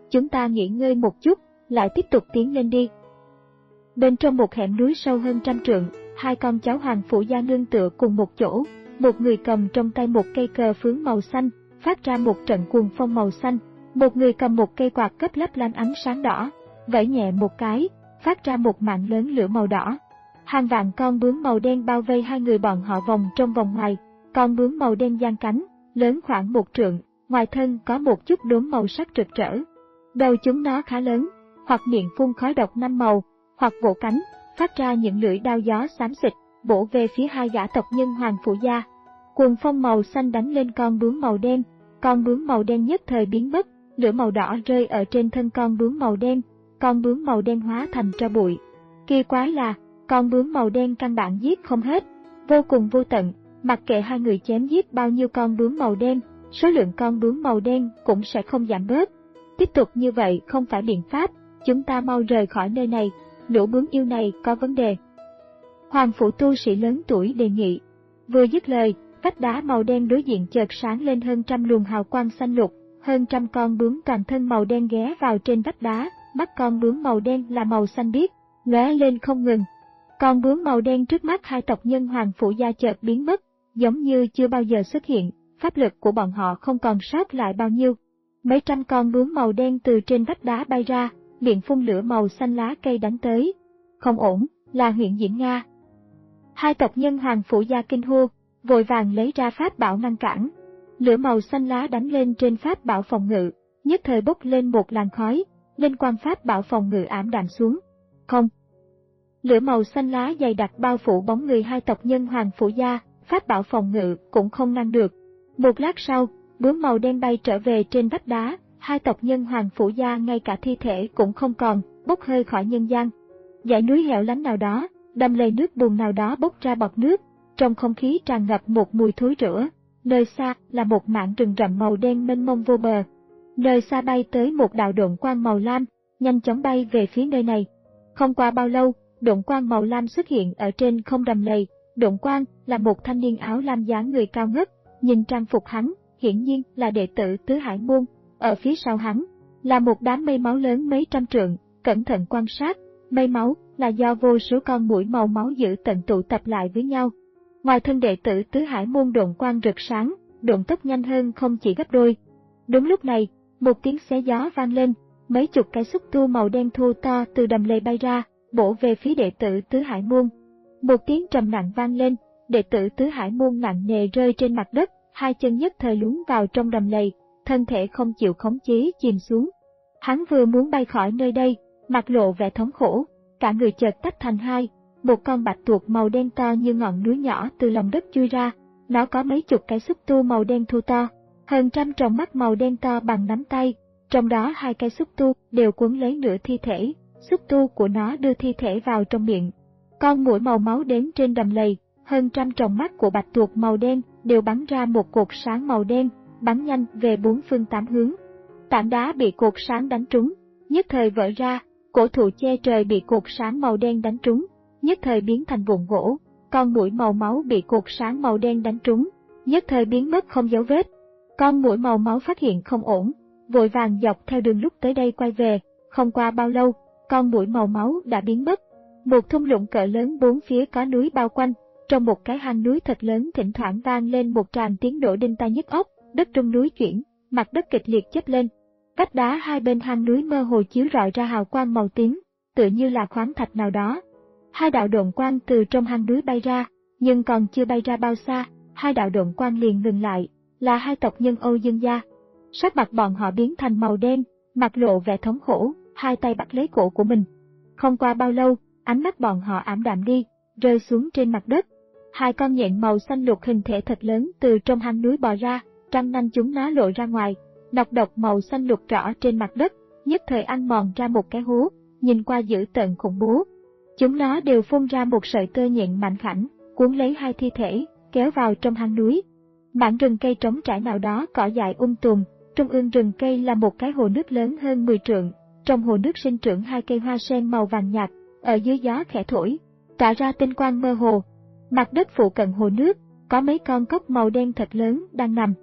S1: Chúng ta nghỉ ngơi một chút, lại tiếp tục tiến lên đi. Bên trong một hẻm núi sâu hơn trăm trượng, hai con cháu Hoàng Phủ Gia nương tựa cùng một chỗ, một người cầm trong tay một cây cờ phướng màu xanh, phát ra một trận cuồng phong màu xanh, một người cầm một cây quạt cấp lấp lánh ánh sáng đỏ, vẫy nhẹ một cái, phát ra một mạng lớn lửa màu đỏ. Hàng vạn con bướm màu đen bao vây hai người bọn họ vòng trong vòng ngoài, con bướm màu đen giang cánh, lớn khoảng một trượng, ngoài thân có một chút đốm màu sắc rực rỡ. Đầu chúng nó khá lớn, hoặc miệng phun khói độc năm màu, hoặc vỗ cánh, phát ra những lưỡi đao gió xám xịt, bổ về phía hai gã tộc nhân Hoàng Phủ Gia. Cuồng phong màu xanh đánh lên con bướm màu đen, con bướm màu đen nhất thời biến mất, lửa màu đỏ rơi ở trên thân con bướm màu đen, con bướm màu đen hóa thành tro bụi. Kỳ quái là, con bướm màu đen căn bản giết không hết, vô cùng vô tận, mặc kệ hai người chém giết bao nhiêu con bướm màu đen, số lượng con bướm màu đen cũng sẽ không giảm bớt. Tiếp tục như vậy không phải biện pháp, chúng ta mau rời khỏi nơi này, lũ bướm yêu này có vấn đề. Hoàng phủ tu sĩ lớn tuổi đề nghị. Vừa dứt lời, vách đá màu đen đối diện chợt sáng lên hơn trăm luồng hào quang xanh lục, hơn trăm con bướm toàn thân màu đen ghé vào trên vách đá, mắt con bướm màu đen là màu xanh biếc, lóe lên không ngừng. Con bướm màu đen trước mắt hai tộc nhân Hoàng Phủ Gia chợt biến mất, giống như chưa bao giờ xuất hiện, pháp lực của bọn họ không còn sót lại bao nhiêu. Mấy trăm con bướm màu đen từ trên vách đá bay ra, miệng phun lửa màu xanh lá cây đánh tới. Không ổn, là huyện Diễn Nga. Hai tộc nhân Hoàng Phủ Gia kinh hô, vội vàng lấy ra pháp bảo ngăn cản. Lửa màu xanh lá đánh lên trên pháp bảo phòng ngự, nhất thời bốc lên một làn khói, linh quang pháp bảo phòng ngự ảm đạm xuống. Không. Lửa màu xanh lá dày đặc bao phủ bóng người hai tộc nhân Hoàng Phủ Gia, pháp bảo phòng ngự cũng không ngăn được. Một lát sau, bướm màu đen bay trở về trên vách đá, hai tộc nhân Hoàng Phủ Gia ngay cả thi thể cũng không còn, bốc hơi khỏi nhân gian. Dãy núi hẻo lánh nào đó, đầm lầy nước bùn nào đó bốc ra bọt nước, trong không khí tràn ngập một mùi thối rữa. Nơi xa là một mảng rừng rậm màu đen mênh mông vô bờ. Nơi xa bay tới một đạo độn quang màu lam, nhanh chóng bay về phía nơi này. Không qua bao lâu, độn quang màu lam xuất hiện ở trên không đầm lầy. Độn quang là một thanh niên áo lam dáng người cao ngất, nhìn trang phục hắn, hiển nhiên là đệ tử Tứ Hải Môn. Ở phía sau hắn là một đám mây máu lớn mấy trăm trượng. Cẩn thận quan sát, mây máu là do vô số con muỗi màu máu dữ tận tụ tập lại với nhau. Ngoài thân đệ tử Tứ Hải Môn độn quang rực sáng, độn tốc nhanh hơn không chỉ gấp đôi. Đúng lúc này, một tiếng xé gió vang lên, mấy chục cái xúc tu màu đen thô to từ đầm lầy bay ra, bổ về phía đệ tử Tứ Hải Môn. Một tiếng trầm nặng vang lên, đệ tử Tứ Hải Môn nặng nề rơi trên mặt đất, hai chân nhất thời lún vào trong đầm lầy, thân thể không chịu khống chế chìm xuống. Hắn vừa muốn bay khỏi nơi đây, mặt lộ vẻ thống khổ, cả người chợt tách thành hai. Một con bạch tuộc màu đen to như ngọn núi nhỏ từ lòng đất chui ra, nó có mấy chục cái xúc tu màu đen thu to, hơn trăm tròng mắt màu đen to bằng nắm tay, trong đó hai cái xúc tu đều quấn lấy nửa thi thể, xúc tu của nó đưa thi thể vào trong miệng. Con muỗi màu máu đến trên đầm lầy, hơn trăm tròng mắt của bạch tuộc màu đen đều bắn ra một cột sáng màu đen, bắn nhanh về bốn phương tám hướng. Tảng đá bị cột sáng đánh trúng, nhất thời vỡ ra, cổ thụ che trời bị cột sáng màu đen đánh trúng, nhất thời biến thành vụn gỗ. Con muỗi màu máu bị cột sáng màu đen đánh trúng, nhất thời biến mất không dấu vết. Con muỗi màu máu phát hiện không ổn, vội vàng dọc theo đường lúc tới đây quay về. Không qua bao lâu, con muỗi màu máu đã biến mất. Một thung lũng cỡ lớn bốn phía có núi bao quanh, trong một cái hang núi thật lớn thỉnh thoảng vang lên một tràng tiếng nổ đinh tai nhức óc, đất trong núi chuyển, mặt đất kịch liệt chớp lên. Vách đá hai bên hang núi mơ hồ chiếu rọi ra hào quang màu tím, tựa như là khoáng thạch nào đó. Hai đạo độn quang từ trong hang núi bay ra, nhưng còn chưa bay ra bao xa, hai đạo độn quang liền ngừng lại, là hai tộc nhân Âu Dương gia. Sắc mặt bọn họ biến thành màu đen, mặt lộ vẻ thống khổ, hai tay bắt lấy cổ của mình. Không qua bao lâu, ánh mắt bọn họ ảm đạm đi, rơi xuống trên mặt đất. Hai con nhện màu xanh lục hình thể thật lớn từ trong hang núi bò ra, răng nanh chúng nó lộ ra ngoài, nọc độc màu xanh lục rõ trên mặt đất, nhất thời ăn mòn ra một cái hố, nhìn qua dữ tợn khủng bố. Chúng nó đều phun ra một sợi tơ nhện mạnh khảnh, cuốn lấy hai thi thể, kéo vào trong hang núi. Mảng rừng cây trống trải nào đó cỏ dại um tùm, trung ương rừng cây là một cái hồ nước lớn hơn mười trượng, trong hồ nước sinh trưởng hai cây hoa sen màu vàng nhạt, ở dưới gió khẽ thổi, tỏa ra tinh quang mơ hồ. Mặt đất phụ cận hồ nước, có mấy con cóc màu đen thật lớn đang nằm.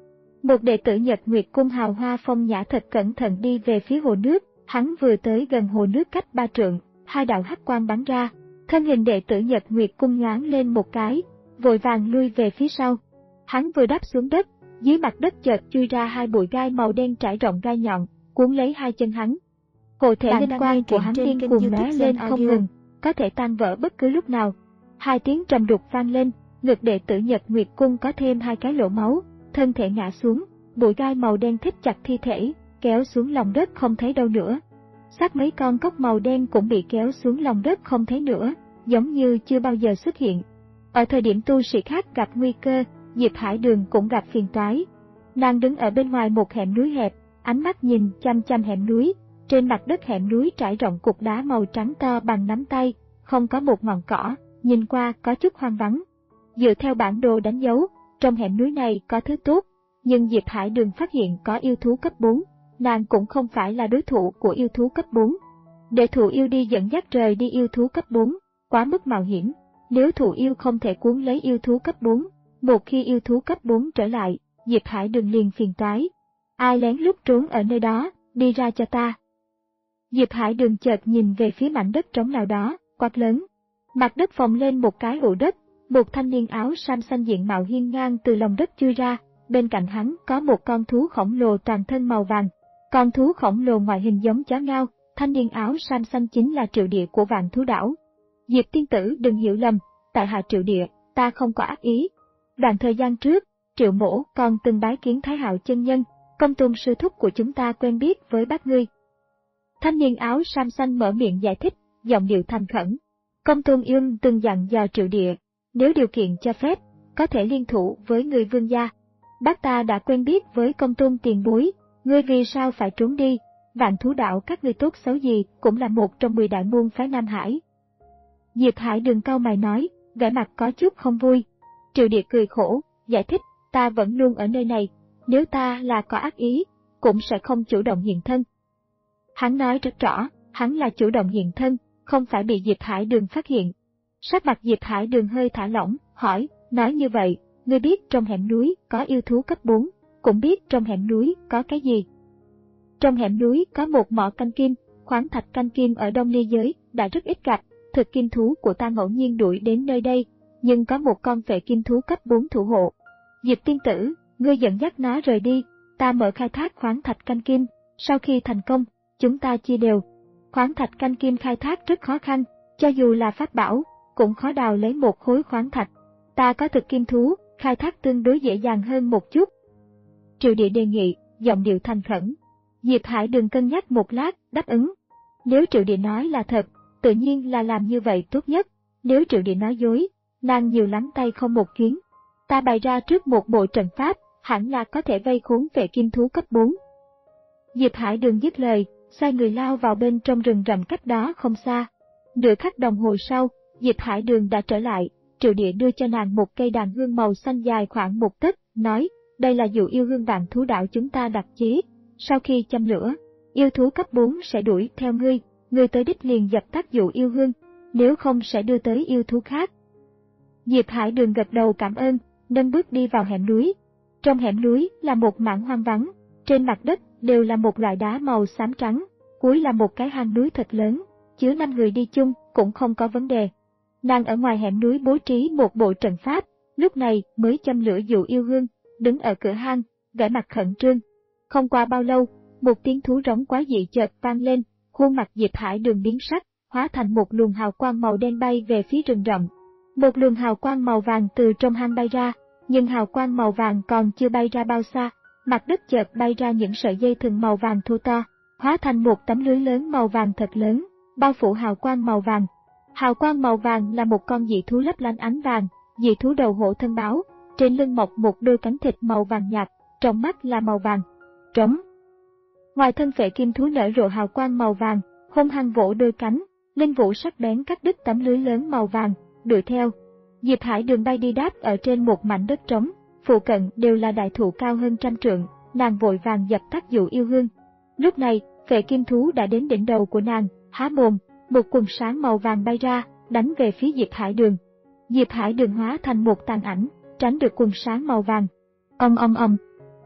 S1: Một đệ tử Nhật Nguyệt Cung hào hoa phong nhã thật cẩn thận đi về phía hồ nước, hắn vừa tới gần hồ nước cách ba trượng, hai đạo hắc quang bắn ra, thân hình đệ tử Nhật Nguyệt Cung nhoáng lên một cái, vội vàng lui về phía sau. Hắn vừa đáp xuống đất, dưới mặt đất chợt chui ra hai bụi gai màu đen trải rộng gai nhọn, cuốn lấy hai chân hắn. Hộ thể linh quang của hắn điên cuồng lóe lên không ngừng, có thể tan vỡ bất cứ lúc nào. Hai tiếng trầm đục vang lên, ngực đệ tử Nhật Nguyệt Cung có thêm hai cái lỗ máu, thân thể ngã xuống, bụi gai màu đen thít chặt thi thể, kéo xuống lòng đất không thấy đâu nữa. Xác mấy con cóc màu đen cũng bị kéo xuống lòng đất không thấy nữa, giống như chưa bao giờ xuất hiện. Ở thời điểm tu sĩ khác gặp nguy cơ, Diệp Hải Đường cũng gặp phiền toái. Nàng đứng ở bên ngoài một hẻm núi hẹp, ánh mắt nhìn chăm chăm hẻm núi. Trên mặt đất hẻm núi trải rộng cục đá màu trắng to bằng nắm tay, không có một ngọn cỏ, nhìn qua có chút hoang vắng. Dựa theo bản đồ đánh dấu, trong hẻm núi này có thứ tốt, nhưng Diệp Hải Đường phát hiện có yêu thú cấp bốn, nàng cũng không phải là đối thủ của yêu thú cấp bốn. Để thụ yêu đi dẫn dắt rời đi yêu thú cấp bốn, quá mức mạo hiểm. Nếu thụ yêu không thể cuốn lấy yêu thú cấp bốn, một khi yêu thú cấp bốn trở lại, Diệp Hải Đường liền phiền toái. Ai lén lút trốn ở nơi đó, đi ra cho ta. Diệp Hải Đường chợt nhìn về phía mảnh đất trống nào đó, quát lớn. Mặt đất phồng lên một cái ụ đất, một thanh niên áo sam xanh diện mạo hiên ngang từ lòng đất chui ra, bên cạnh hắn có một con thú khổng lồ toàn thân màu vàng. Con thú khổng lồ ngoại hình giống chó ngao, thanh niên áo sam xanh chính là Triệu Địa của Vạn Thú Đảo. Diệp tiên tử đừng hiểu lầm, tại hạ Triệu Địa, ta không có ác ý. Đoạn thời gian trước, Triệu mỗ còn từng bái kiến Thái Hạo chân nhân, Công Tôn sư thúc của chúng ta quen biết với bác ngươi. Thanh niên áo sam xanh mở miệng giải thích, giọng điệu thành khẩn. Công Tôn Ương từng dặn dò Triệu Địa, nếu điều kiện cho phép, có thể liên thủ với người Vương gia. Bác ta đã quen biết với Công Tôn tiền bối, ngươi vì sao phải trốn đi? Vạn Thú Đảo các ngươi tốt xấu gì cũng là một trong mười đại môn phái Nam Hải. Diệp Hải Đường cau mày nói, vẻ mặt có chút không vui. Triệu Địa cười khổ, giải thích, ta vẫn luôn ở nơi này, nếu ta là có ác ý, cũng sẽ không chủ động hiện thân. Hắn nói rất rõ, hắn là chủ động hiện thân, không phải bị Diệp Hải Đường phát hiện. Sắc mặt Diệp Hải Đường hơi thả lỏng, hỏi, nói như vậy, ngươi biết trong hẻm núi có yêu thú cấp bốn, cũng biết trong hẻm núi có cái gì. Trong hẻm núi có một mỏ canh kim, khoáng thạch canh kim ở Đông Ly giới, đã rất ít gặp, thực kim thú của ta ngẫu nhiên đuổi đến nơi đây, nhưng có một con phệ kim thú cấp bốn thủ hộ. Diệp tiên tử, ngươi dẫn dắt nó rời đi, ta mở khai thác khoáng thạch canh kim, sau khi thành công, chúng ta chia đều. Khoáng thạch canh kim khai thác rất khó khăn, cho dù là pháp bảo, cũng khó đào lấy một khối khoáng thạch. Ta có thực kim thú, khai thác tương đối dễ dàng hơn một chút. Triệu Địa đề nghị, giọng điệu thành khẩn. Diệp Hải Đường cân nhắc một lát, đáp ứng. Nếu Triệu Địa nói là thật, tự nhiên là làm như vậy tốt nhất. Nếu Triệu Địa nói dối, nàng nhiều lắm tay không một chuyến. Ta bày ra trước một bộ trận pháp, hẳn là có thể vây khốn về kim thú cấp bốn. Diệp Hải Đường dứt lời, xoay người lao vào bên trong rừng rậm cách đó không xa. Nửa khắc đồng hồ sau, Diệp Hải Đường đã trở lại, Triệu Địa đưa cho nàng một cây đàn hương màu xanh dài khoảng một tấc, nói, đây là dụ yêu hương Vạn Thú Đảo chúng ta đặc chế. Sau khi châm lửa, yêu thú cấp bốn sẽ đuổi theo ngươi, ngươi tới đích liền dập tắt dụ yêu hương, nếu không sẽ đưa tới yêu thú khác. Diệp Hải Đường gật đầu cảm ơn, nâng bước đi vào hẻm núi. Trong hẻm núi là một mảng hoang vắng, trên mặt đất đều là một loại đá màu xám trắng, cuối là một cái hang núi thật lớn, chứa năm người đi chung cũng không có vấn đề. Nàng ở ngoài hẻm núi bố trí một bộ trận pháp, lúc này mới châm lửa dụ yêu hương, đứng ở cửa hang, vẻ mặt khẩn trương. Không qua bao lâu, một tiếng thú rống quá dị chợt vang lên, khuôn mặt Diệp Hải Đường biến sắc, hóa thành một luồng hào quang màu đen bay về phía rừng rậm. Một luồng hào quang màu vàng từ trong hang bay ra, nhưng hào quang màu vàng còn chưa bay ra bao xa, mặt đất chợt bay ra những sợi dây thừng màu vàng thô to, hóa thành một tấm lưới lớn màu vàng thật lớn, bao phủ hào quang màu vàng. Hào quang màu vàng là một con dị thú lấp lánh ánh vàng, dị thú đầu hổ thân báo, trên lưng mọc một đôi cánh thịt màu vàng nhạt, trong mắt là màu vàng trống. Ngoài thân phệ kim thú nở rộ hào quang màu vàng, hung hăng vỗ đôi cánh, linh vũ sắc bén cắt đứt tấm lưới lớn màu vàng, đuổi theo. Diệp Hải Đường bay đi đáp ở trên một mảnh đất trống, phụ cận đều là đại thụ cao hơn trăm trượng, nàng vội vàng dập tắt dụ yêu hương. Lúc này, phệ kim thú đã đến đỉnh đầu của nàng, há mồm, một quần sáng màu vàng bay ra, đánh về phía Diệp Hải Đường. Diệp Hải Đường hóa thành một tàn ảnh, tránh được quần sáng màu vàng. Ầm ầm ầm.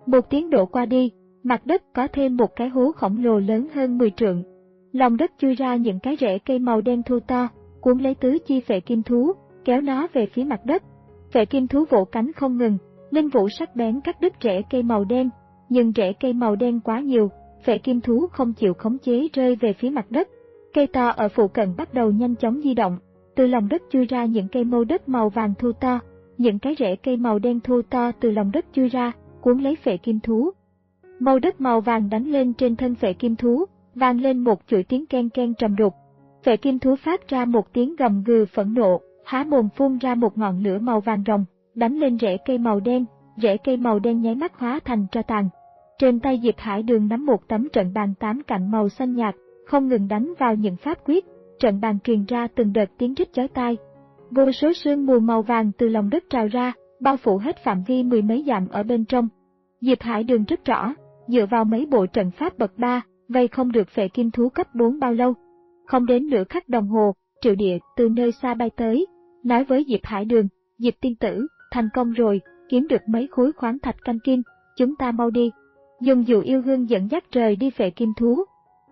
S1: Một tiếng đổ qua đi, mặt đất có thêm một cái hố khổng lồ lớn hơn mười trượng. Lòng đất chui ra những cái rễ cây màu đen thô to, cuốn lấy tứ chi phệ kim thú, kéo nó về phía mặt đất. Phệ kim thú vỗ cánh không ngừng, linh vũ sắc bén cắt đứt rễ cây màu đen, nhưng rễ cây màu đen quá nhiều, phệ kim thú không chịu khống chế rơi về phía mặt đất. Cây to ở phụ cận bắt đầu nhanh chóng di động, từ lòng đất chui ra những cây mâu đất màu vàng thô to, những cái rễ cây màu đen thô to từ lòng đất chui ra, cuốn lấy phệ kim thú. Mâu đất màu vàng đánh lên trên thân phệ kim thú, vang lên một chuỗi tiếng ken ken trầm đục. Phệ kim thú phát ra một tiếng gầm gừ phẫn nộ, há mồm phun ra một ngọn lửa màu vàng ròng, đánh lên rễ cây màu đen, rễ cây màu đen nháy mắt hóa thành tro tàn. Trên tay Diệp Hải Đường nắm một tấm trận bàn tám cạnh màu xanh nhạt, không ngừng đánh vào những pháp quyết, trận bàn truyền ra từng đợt tiếng rít chói tai. Vô số sương mù màu vàng từ lòng đất trào ra, bao phủ hết phạm vi mười mấy dặm ở bên trong. Diệp Hải Đường rất rõ, dựa vào mấy bộ trận pháp bậc ba, vây không được phệ kim thú cấp bốn bao lâu. Không đến nửa khắc đồng hồ, Triệu Địa từ nơi xa bay tới, nói với Diệp Hải Đường, Diệp tiên tử, thành công rồi, kiếm được mấy khối khoáng thạch canh kim, chúng ta mau đi. Dùng dụ yêu hương dẫn dắt rời đi phệ kim thú.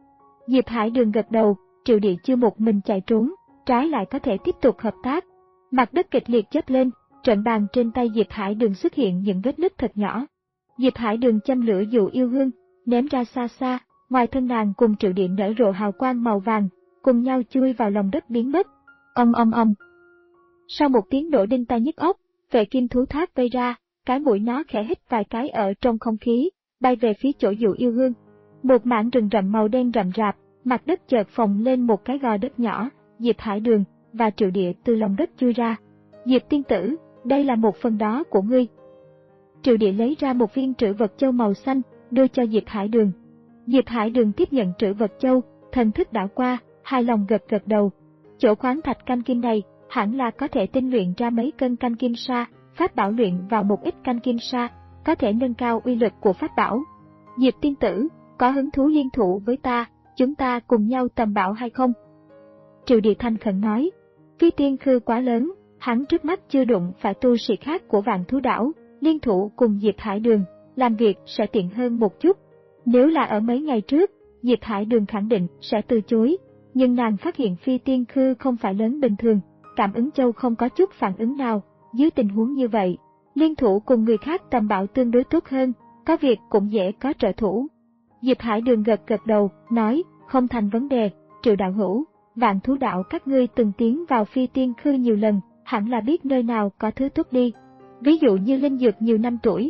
S1: Diệp Hải Đường gật đầu, Triệu Địa chưa một mình chạy trốn, trái lại có thể tiếp tục hợp tác. Mặt đất kịch liệt chớp lên, trận bàn trên tay Diệp Hải Đường xuất hiện những vết nứt thật nhỏ. Diệp Hải Đường châm lửa dụ yêu hương, ném ra xa xa, ngoài thân nàng cùng Triệu Địa nở rộ hào quang màu vàng, cùng nhau chui vào lòng đất biến mất. Ong ong ong. Sau một tiếng nổ đinh tai nhức óc, phệ kim thú thoát vây ra, cái mũi nó khẽ hít vài cái ở trong không khí, bay về phía chỗ dụ yêu hương. Một mảng rừng rậm màu đen rậm rạp, mặt đất chợt phồng lên một cái gò đất nhỏ, Diệp Hải Đường và Triệu Địa từ lòng đất chui ra. Diệp tiên tử, đây là một phần đó của ngươi. Triệu Địa lấy ra một viên trữ vật châu màu xanh, đưa cho Diệp Hải Đường. Diệp Hải Đường tiếp nhận trữ vật châu, thần thức đảo qua, hài lòng gật gật đầu. Chỗ khoáng thạch canh kim này, hẳn là có thể tinh luyện ra mấy cân canh kim sa, pháp bảo luyện vào một ít canh kim sa, có thể nâng cao uy lực của pháp bảo. Diệp tiên tử, có hứng thú liên thủ với ta, chúng ta cùng nhau tầm bảo hay không? Triệu Địa thành khẩn nói, Phi Tiên Khư quá lớn, hắn trước mắt chưa đụng phải tu sĩ khác của Vạn Thú Đảo, liên thủ cùng Diệp Hải Đường, làm việc sẽ tiện hơn một chút. Nếu là ở mấy ngày trước, Diệp Hải Đường khẳng định sẽ từ chối, nhưng nàng phát hiện Phi Tiên Khư không phải lớn bình thường, cảm ứng châu không có chút phản ứng nào, dưới tình huống như vậy, liên thủ cùng người khác tầm bảo tương đối tốt hơn, có việc cũng dễ có trợ thủ. Diệp Hải Đường gật gật đầu, nói, không thành vấn đề, Triệu đạo hữu, Vạn Thú Đảo các ngươi từng tiến vào Phi Tiên Khư nhiều lần, hẳn là biết nơi nào có thứ tốt đi. Ví dụ như linh dược nhiều năm tuổi.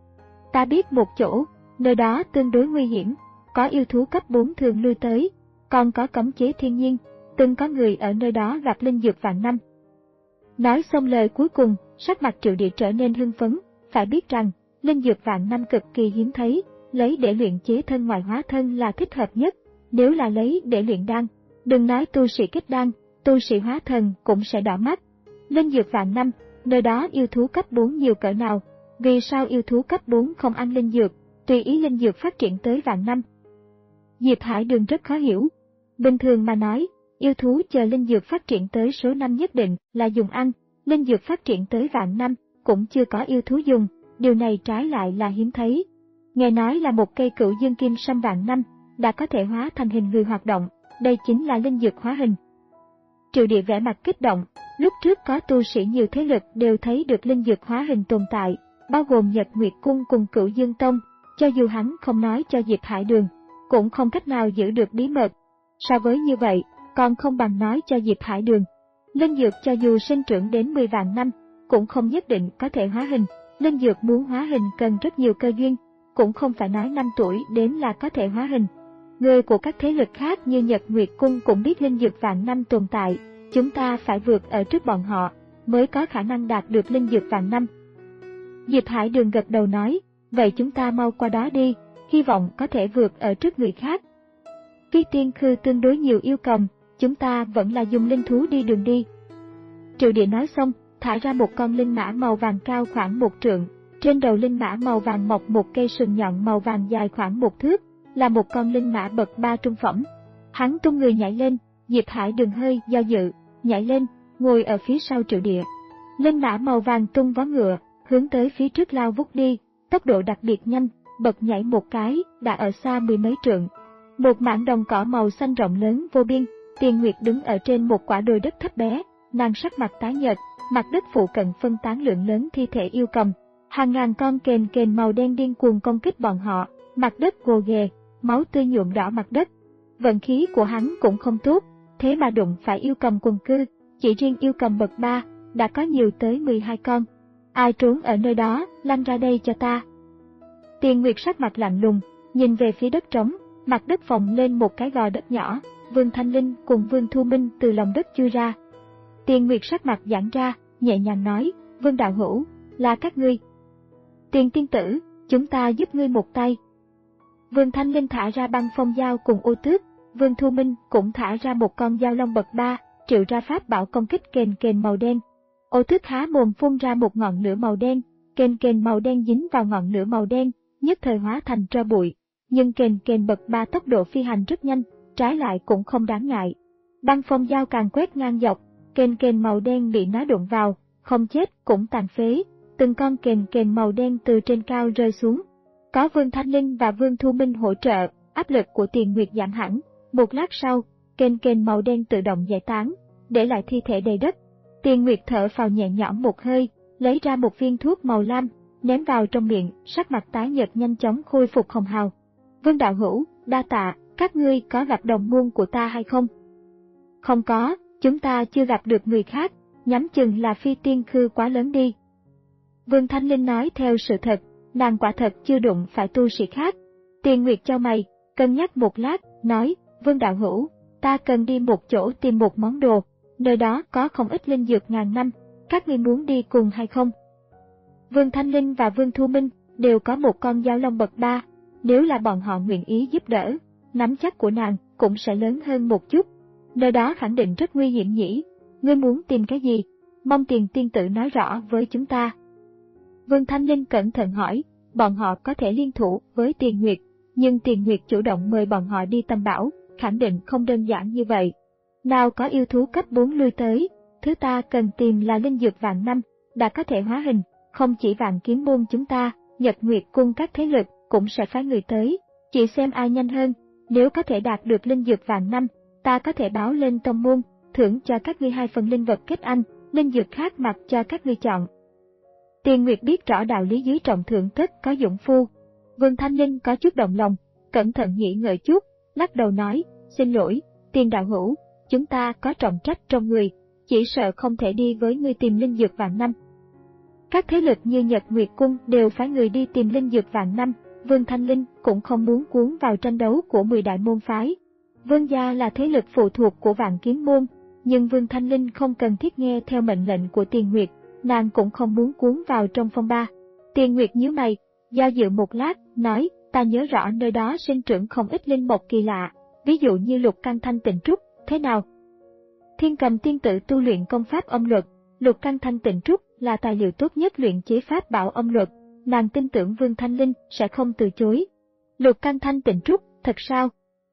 S1: Ta biết một chỗ, nơi đó tương đối nguy hiểm, có yêu thú cấp bốn thường lui tới, còn có cấm chế thiên nhiên, từng có người ở nơi đó gặp linh dược vạn năm. Nói xong lời cuối cùng, sắc mặt Triệu Địa trở nên hưng phấn, phải biết rằng, linh dược vạn năm cực kỳ hiếm thấy, lấy để luyện chế thân ngoại hóa thân là thích hợp nhất, nếu là lấy để luyện đan, đừng nói tu sĩ kết đan, tu sĩ hóa thần cũng sẽ đỏ mắt. Linh dược vạn năm, nơi đó yêu thú cấp bốn nhiều cỡ nào, vì sao yêu thú cấp bốn không ăn linh dược, tùy ý linh dược phát triển tới vạn năm. Diệp Hải Đường rất khó hiểu. Bình thường mà nói, yêu thú chờ linh dược phát triển tới số năm nhất định là dùng ăn, linh dược phát triển tới vạn năm cũng chưa có yêu thú dùng, điều này trái lại là hiếm thấy. Nghe nói là một cây cửu dương kim sâm vạn năm, đã có thể hóa thành hình người hoạt động, đây chính là linh dược hóa hình. Triệu Địa vẻ mặt kích động, lúc trước có tu sĩ nhiều thế lực đều thấy được linh dược hóa hình tồn tại, bao gồm Nhật Nguyệt Cung cùng Cửu Dương Tông, cho dù hắn không nói cho Diệp Hải Đường, cũng không cách nào giữ được bí mật. So với như vậy, còn không bằng nói cho Diệp Hải Đường. Linh dược cho dù sinh trưởng đến mười vạn năm, cũng không nhất định có thể hóa hình, linh dược muốn hóa hình cần rất nhiều cơ duyên, cũng không phải nói năm tuổi đến là có thể hóa hình. Người của các thế lực khác như Nhật Nguyệt Cung cũng biết linh dược vạn năm tồn tại, chúng ta phải vượt ở trước bọn họ, mới có khả năng đạt được linh dược vạn năm. Diệp Hải Đường gật đầu nói, vậy chúng ta mau qua đó đi, hy vọng có thể vượt ở trước người khác. Phi Tiên Khư tương đối nhiều yêu cầm, chúng ta vẫn là dùng linh thú đi đường đi. Triệu Địa nói xong, thả ra một con linh mã màu vàng cao khoảng một trượng, trên đầu linh mã màu vàng mọc một cây sừng nhọn màu vàng dài khoảng một thước, là một con linh mã bậc ba trung phẩm. Hắn tung người nhảy lên, Diệp Hải Đường hơi do dự, nhảy lên, ngồi ở phía sau Triệu Địa. Linh mã màu vàng tung vó ngựa, hướng tới phía trước lao vút đi, tốc độ đặc biệt nhanh, bật nhảy một cái, đã ở xa mười mấy trượng. Một mảng đồng cỏ màu xanh rộng lớn vô biên, Tiền Nguyệt đứng ở trên một quả đồi đất thấp bé, nàng sắc mặt tái nhợt, mặt đất phụ cận phân tán lượng lớn thi thể yêu cầm. Hàng ngàn con kền kền màu đen điên cuồng công kích bọn họ, mặt đất gồ ghề, máu tươi nhuộm đỏ mặt đất. Vận khí của hắn cũng không tốt, thế mà đụng phải yêu cầm quần cư, chỉ riêng yêu cầm bậc ba, đã có nhiều tới mười hai con. Ai trốn ở nơi đó, lăn ra đây cho ta. Tiền Nguyệt sắc mặt lạnh lùng, nhìn về phía đất trống, mặt đất phồng lên một cái gò đất nhỏ, Vương Thanh Linh cùng Vương Thu Minh từ lòng đất chui ra. Tiền Nguyệt sắc mặt giãn ra, nhẹ nhàng nói, Vương đạo hữu, là các ngươi. Tiền tiên tử, chúng ta giúp ngươi một tay. Vương Thanh Linh thả ra băng phong dao cùng ô tước, Vương Thu Minh cũng thả ra một con dao long bậc ba, triệu ra pháp bảo công kích kền kền màu đen. Ô tước há mồm phun ra một ngọn lửa màu đen, kền kền màu đen dính vào ngọn lửa màu đen, nhất thời hóa thành tro bụi. Nhưng kền kền bậc ba tốc độ phi hành rất nhanh, trái lại cũng không đáng ngại. Băng phong dao càng quét ngang dọc, kền kền màu đen bị nó đụng vào, không chết cũng tàn phế, từng con kền kền màu đen từ trên cao rơi xuống. Có Vương Thanh Linh và Vương Thu Minh hỗ trợ, áp lực của Tiền Nguyệt giảm hẳn. Một lát sau, kền kền màu đen tự động giải tán, để lại thi thể đầy đất. Tiền Nguyệt thở phào nhẹ nhõm một hơi, lấy ra một viên thuốc màu lam, ném vào trong miệng, sắc mặt tái nhợt nhanh chóng khôi phục hồng hào. Vương đạo hữu, đa tạ, các ngươi có gặp đồng môn của ta hay không? Không có, chúng ta chưa gặp được người khác, nhắm chừng là phi tiên khư quá lớn đi. Vương Thanh Linh nói theo sự thật, nàng quả thật chưa đụng phải tu sĩ khác. Tiền Nguyệt chau mày, cân nhắc một lát, nói, Vương đạo hữu, ta cần đi một chỗ tìm một món đồ, nơi đó có không ít linh dược ngàn năm, các ngươi muốn đi cùng hay không? Vương Thanh Linh và Vương Thu Minh đều có một con dao long bậc ba, nếu là bọn họ nguyện ý giúp đỡ, nắm chắc của nàng cũng sẽ lớn hơn một chút. Nơi đó khẳng định rất nguy hiểm nhỉ, ngươi muốn tìm cái gì? Mong Tiền tiên tử nói rõ với chúng ta. Vương Thanh Linh cẩn thận hỏi, bọn họ có thể liên thủ với Tiền Nguyệt, nhưng Tiền Nguyệt chủ động mời bọn họ đi Tâm Bảo, khẳng định không đơn giản như vậy. Nào có yêu thú cấp bốn lui tới, thứ ta cần tìm là linh dược vạn năm, đã có thể hóa hình, không chỉ Vạn Kiếm môn chúng ta, Nhật Nguyệt cung các thế lực cũng sẽ phái người tới, chỉ xem ai nhanh hơn, nếu có thể đạt được linh dược vạn năm, ta có thể báo lên tông môn, thưởng cho các ngươi hai phần linh vật kết anh, linh dược khác mặc cho các ngươi chọn. Tiền Nguyệt biết rõ đạo lý dưới trọng thượng tất có dụng phu. Vương Thanh Linh có chút động lòng, cẩn thận nghĩ ngợi chút, lắc đầu nói, xin lỗi, Tiền đạo hữu, chúng ta có trọng trách trong người, chỉ sợ không thể đi với ngươi tìm linh dược vạn năm. Các thế lực như Nhật Nguyệt cung đều phái người đi tìm linh dược vạn năm, Vương Thanh Linh cũng không muốn cuốn vào tranh đấu của mười đại môn phái. Vương gia là thế lực phụ thuộc của Vạn Kiếm môn, nhưng Vương Thanh Linh không cần thiết nghe theo mệnh lệnh của Tiền Nguyệt, nàng cũng không muốn cuốn vào trong phong ba. Tiền Nguyệt nhíu mày, do dự một lát, nói, ta nhớ rõ nơi đó sinh trưởng không ít linh mộc kỳ lạ, ví dụ như lục căn thanh tịnh trúc, thế nào? Thiên Cầm tiên tử tu luyện công pháp âm luật, lục căn thanh tịnh trúc là tài liệu tốt nhất luyện chế pháp bảo âm luật, nàng tin tưởng Vương Thanh Linh sẽ không từ chối. Lục căn thanh tịnh trúc, thật sao?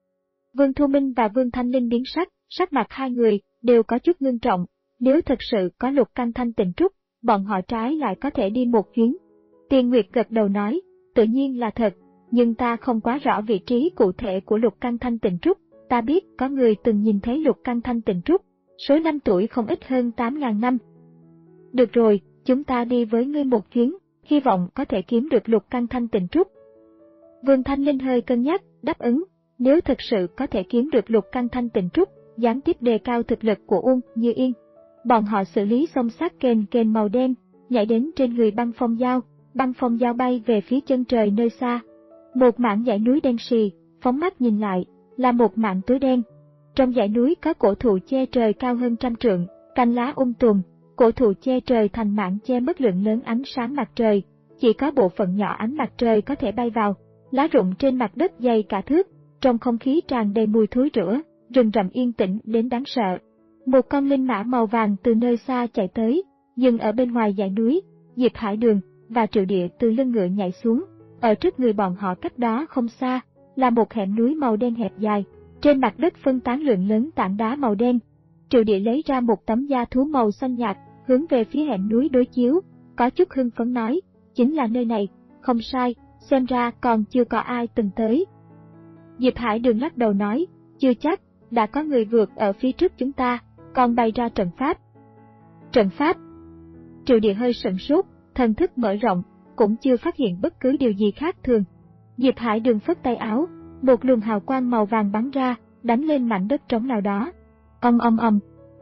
S1: Vương Thu Minh và Vương Thanh Linh biến sắc, sắc mặt hai người đều có chút ngưng trọng, nếu thật sự có lục căn thanh tịnh trúc, bọn họ trái lại có thể đi một chuyến. Tiền Nguyệt gật đầu nói, tự nhiên là thật, nhưng ta không quá rõ vị trí cụ thể của lục căn thanh tịnh trúc, ta biết có người từng nhìn thấy lục căn thanh tịnh trúc, số năm tuổi không ít hơn tám ngàn năm. Được rồi, chúng ta đi với ngươi một chuyến, hy vọng có thể kiếm được lục căn thanh tịnh trúc. Vương Thanh Linh hơi cân nhắc, đáp ứng, nếu thực sự có thể kiếm được lục căn thanh tịnh trúc, gián tiếp đề cao thực lực của Uông Như Yên. Bọn họ xử lý xong xác kền kền màu đen, nhảy đến trên người băng phong dao, băng phong dao bay về phía chân trời nơi xa. Một mảng dãy núi đen sì, phóng mắt nhìn lại, là một mảng tối đen. Trong dãy núi có cổ thụ che trời cao hơn trăm trượng, cành lá um tùm, cổ thụ che trời thành mảng che mất lượng lớn ánh sáng mặt trời, chỉ có bộ phận nhỏ ánh mặt trời có thể bay vào. Lá rụng trên mặt đất dày cả thước, trong không khí tràn đầy mùi thối rữa, rừng rậm yên tĩnh đến đáng sợ. Một con linh mã màu vàng từ nơi xa chạy tới, dừng ở bên ngoài dãy núi. Diệp Hải Đường và Triệu Địa từ lưng ngựa nhảy xuống, ở trước người bọn họ cách đó không xa là một hẻm núi màu đen hẹp dài, trên mặt đất phân tán lượng lớn tảng đá màu đen. Triệu Địa lấy ra một tấm da thú màu xanh nhạt, hướng về phía hẻm núi đối chiếu, có chút hưng phấn nói, chính là nơi này, không sai, xem ra còn chưa có ai từng tới. Diệp Hải Đường lắc đầu nói, chưa chắc, đã có người vượt ở phía trước chúng ta, còn bày ra trận pháp. Trận pháp? Triệu Địa hơi sửng sốt, thần thức mở rộng, cũng chưa phát hiện bất cứ điều gì khác thường. Diệp Hải Đường phất tay áo, một luồng hào quang màu vàng bắn ra, đánh lên mảnh đất trống nào đó. Ầm ầm ầm.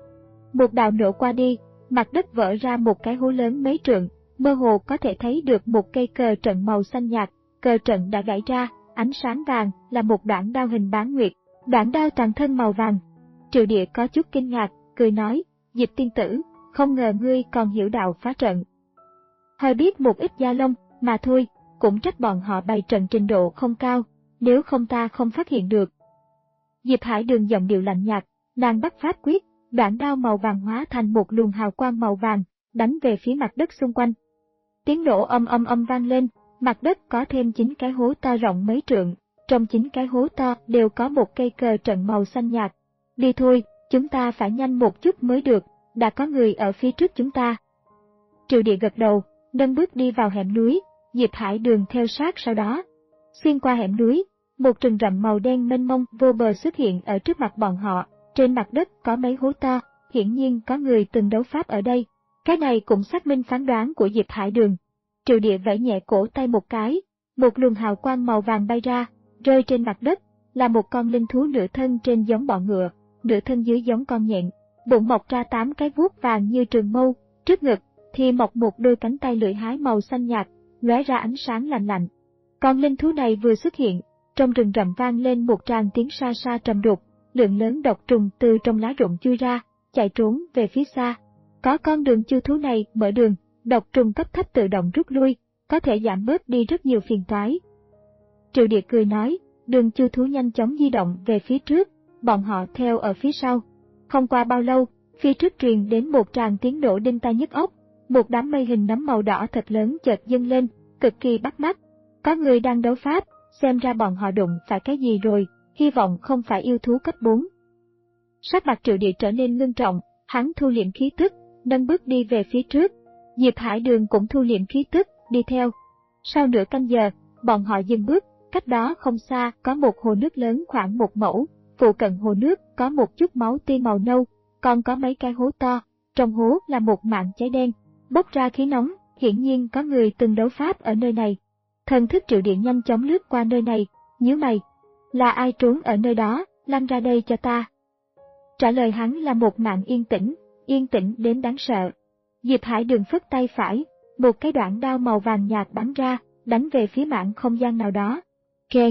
S1: Một đạo nổ qua đi, mặt đất vỡ ra một cái hố lớn mấy trượng, mơ hồ có thể thấy được một cây cờ trận màu xanh nhạt, cờ trận đã gãy ra, ánh sáng vàng là một đoạn đao hình bán nguyệt, đoạn đao toàn thân màu vàng. Triệu Địa có chút kinh ngạc, cười nói, Diệp tiên tử, không ngờ ngươi còn hiểu đạo phá trận. Hơi biết một ít gia lông, mà thôi, cũng trách bọn họ bày trận trình độ không cao, nếu không ta không phát hiện được. Diệp Hải Đường giọng điệu lạnh nhạt, nàng bắt pháp quyết, đoạn đao màu vàng hóa thành một luồng hào quang màu vàng, đánh về phía mặt đất xung quanh. Tiếng nổ âm âm âm vang lên, mặt đất có thêm chín cái hố to rộng mấy trượng, trong chín cái hố to đều có một cây cờ trận màu xanh nhạt. Đi thôi, chúng ta phải nhanh một chút mới được, đã có người ở phía trước chúng ta. Triệu Địa gật đầu, nâng bước đi vào hẻm núi, Diệp Hải Đường theo sát sau đó. Xuyên qua hẻm núi, một rừng rậm màu đen mênh mông vô bờ xuất hiện ở trước mặt bọn họ, trên mặt đất có mấy hố to, hiển nhiên có người từng đấu pháp ở đây. Cái này cũng xác minh phán đoán của Diệp Hải Đường. Triệu Địa vẫy nhẹ cổ tay một cái, một luồng hào quang màu vàng bay ra, rơi trên mặt đất, là một con linh thú nửa thân trên giống bọ ngựa, nửa thân dưới giống con nhện, bụng mọc ra tám cái vuốt vàng như trường mâu, trước ngực thì mọc một đôi cánh tay lưỡi hái màu xanh nhạt, lóe ra ánh sáng lạnh lạnh. Con linh thú này vừa xuất hiện, trong rừng rậm vang lên một tràng tiếng xa xa trầm đục, lượng lớn độc trùng từ trong lá rụng chui ra, chạy trốn về phía xa. Có con đường chu thú này mở đường, độc trùng cấp thấp tự động rút lui, có thể giảm bớt đi rất nhiều phiền toái. Triệu Địa cười nói, đường chu thú nhanh chóng di động về phía trước, bọn họ theo ở phía sau. Không qua bao lâu, phía trước truyền đến một tràng tiếng nổ đinh tai nhức óc, một đám mây hình nấm màu đỏ thật lớn chợt dâng lên, cực kỳ bắt mắt. Có người đang đấu pháp, xem ra bọn họ đụng phải cái gì rồi, hy vọng không phải yêu thú cấp bốn. Sắc mặt Triệu Địa trở nên ngưng trọng, hắn thu liệm khí tức, nâng bước đi về phía trước. Diệp Hải Đường cũng thu liệm khí tức, đi theo. Sau nửa canh giờ, bọn họ dừng bước, cách đó không xa có một hồ nước lớn khoảng một mẫu, phụ cận hồ nước có một chút máu tươi màu nâu, còn có mấy cái hố to, trong hố là một mảng cháy đen, bốc ra khí nóng, hiển nhiên có người từng đấu pháp ở nơi này. Thần thức Triệu Địa nhanh chóng lướt qua nơi này, nhíu mày, là ai trốn ở nơi đó, lăn ra đây cho ta. Trả lời hắn là một mảng yên tĩnh, yên tĩnh đến đáng sợ. Diệp Hải Đường phất tay phải, một cái đoạn đao màu vàng nhạt bắn ra, đánh về phía mảng không gian nào đó. Kề.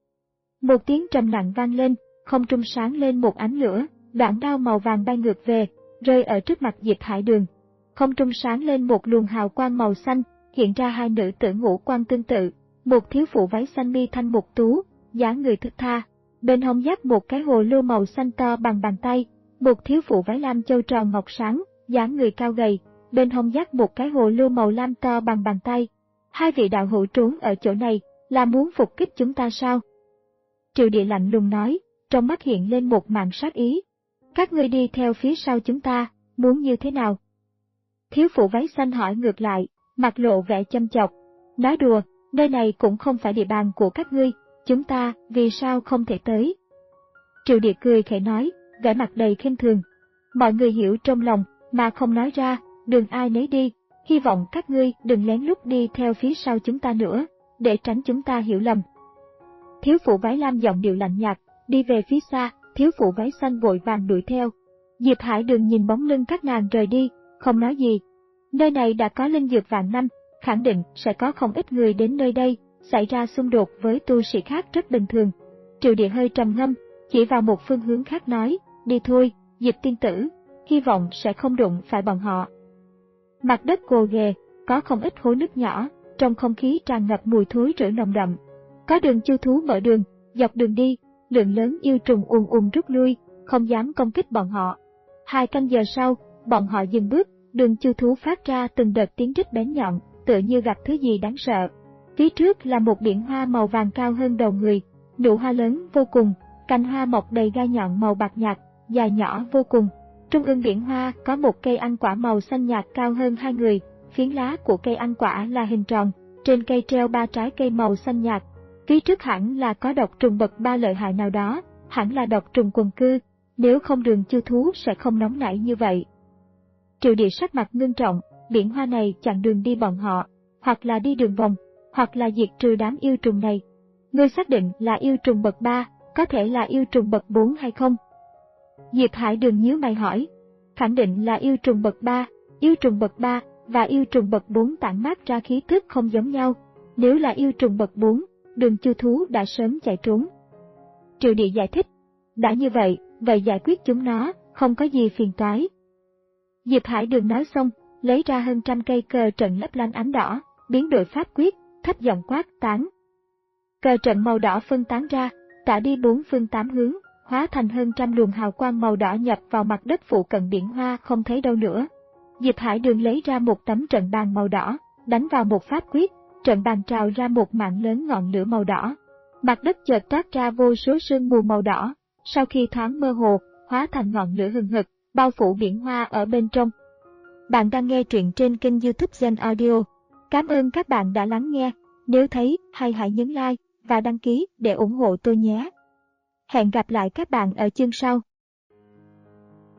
S1: Một tiếng trầm nặng vang lên, không trung sáng lên một ánh lửa, đoạn đao màu vàng bay ngược về, rơi ở trước mặt Diệp Hải Đường. Không trung sáng lên một luồng hào quang màu xanh, hiện ra hai nữ tử ngũ quan tương tự, một thiếu phụ váy xanh mi thanh mục tú, dáng người thức tha, bên hông dắt một cái hồ lô màu xanh to bằng bàn tay, một thiếu phụ váy lam châu tròn ngọc sáng, dáng người cao gầy, bên hông dắt một cái hồ lô màu lam to bằng bàn tay. Hai vị đạo hữu trốn ở chỗ này, là muốn phục kích chúng ta sao? Triệu Địa lạnh lùng nói, trong mắt hiện lên một màn sát ý. Các ngươi đi theo phía sau chúng ta, muốn như thế nào? Thiếu phụ váy xanh hỏi ngược lại, mặt lộ vẻ châm chọc. Nói đùa, nơi này cũng không phải địa bàn của các ngươi, chúng ta vì sao không thể tới? Triệu Địa cười khẽ nói, vẻ mặt đầy khinh thường. Mọi người hiểu trong lòng, mà không nói ra, đường ai nấy đi, hy vọng các ngươi đừng lén lút đi theo phía sau chúng ta nữa, để tránh chúng ta hiểu lầm. Thiếu phụ váy lam giọng điệu lạnh nhạt, đi về phía xa, thiếu phụ váy xanh vội vàng đuổi theo. Diệp Hải Đường nhìn bóng lưng các nàng rời đi, không nói gì. Nơi này đã có linh dược vạn năm, khẳng định sẽ có không ít người đến nơi đây, xảy ra xung đột với tu sĩ khác rất bình thường. Triệu Địa hơi trầm ngâm, chỉ vào một phương hướng khác nói, đi thôi, Diệp tiên tử, hy vọng sẽ không đụng phải bọn họ. Mặt đất gồ ghề, có không ít hố nước nhỏ, trong không khí tràn ngập mùi thối rữa nồng đậm. Có đường chu thú mở đường, dọc đường đi, lượng lớn yêu trùng ùn ùn rút lui, không dám công kích bọn họ. Hai canh giờ sau, bọn họ dừng bước, đường chu thú phát ra từng đợt tiếng rít bén nhọn, tựa như gặp thứ gì đáng sợ. Phía trước là một biển hoa màu vàng cao hơn đầu người, nụ hoa lớn vô cùng, cành hoa mọc đầy gai nhọn màu bạc nhạt, dài nhỏ vô cùng. Trung ương biển hoa có một cây ăn quả màu xanh nhạt cao hơn hai người, phiến lá của cây ăn quả là hình tròn, Trên cây treo ba trái cây màu xanh nhạt, phía trước hẳn là có độc trùng bậc ba lợi hại nào đó, hẳn là độc trùng quần cư, nếu không Đường Chu Thú sẽ không nóng nảy như vậy. Triệu Địa sắc mặt ngưng trọng, biển hoa này chặn đường đi bọn họ, hoặc là đi đường vòng, hoặc là diệt trừ đám yêu trùng này. Ngươi xác định là yêu trùng bậc ba, có thể là yêu trùng bậc bốn hay không? Diệp Hải Đường nhíu mày hỏi. Khẳng định là yêu trùng bậc ba, yêu trùng bậc ba và yêu trùng bậc bốn tản mát ra khí tức không giống nhau. Nếu là yêu trùng bậc bốn, Đường Chu Thú đã sớm chạy trốn. Triệu Địa giải thích. Đã như vậy, vậy giải quyết chúng nó, không có gì phiền toái. Diệp Hải Đường nói xong, lấy ra hơn trăm cây cờ trận lấp lánh ánh đỏ, biến đổi pháp quyết, thấp giọng quát tán. Cờ trận màu đỏ phân tán ra, tả đi bốn phương tám hướng, hóa thành hơn trăm luồng hào quang màu đỏ nhập vào mặt đất phụ cận biển hoa không thấy đâu nữa. Diệp Hải Đường lấy ra một tấm trận bàn màu đỏ, đánh vào một pháp quyết, trận bàn trào ra một mạng lớn ngọn lửa màu đỏ. Mặt đất chợt toát ra vô số sương mù màu đỏ, sau khi thoáng mơ hồ, hóa thành ngọn lửa hừng hực, bao phủ biển hoa ở bên trong. Bạn đang nghe truyện trên kênh YouTube Zen Audio. Cảm ơn các bạn đã lắng nghe. Nếu thấy hay hãy nhấn like và đăng ký để ủng hộ tôi nhé. Hẹn gặp lại các bạn ở chương sau.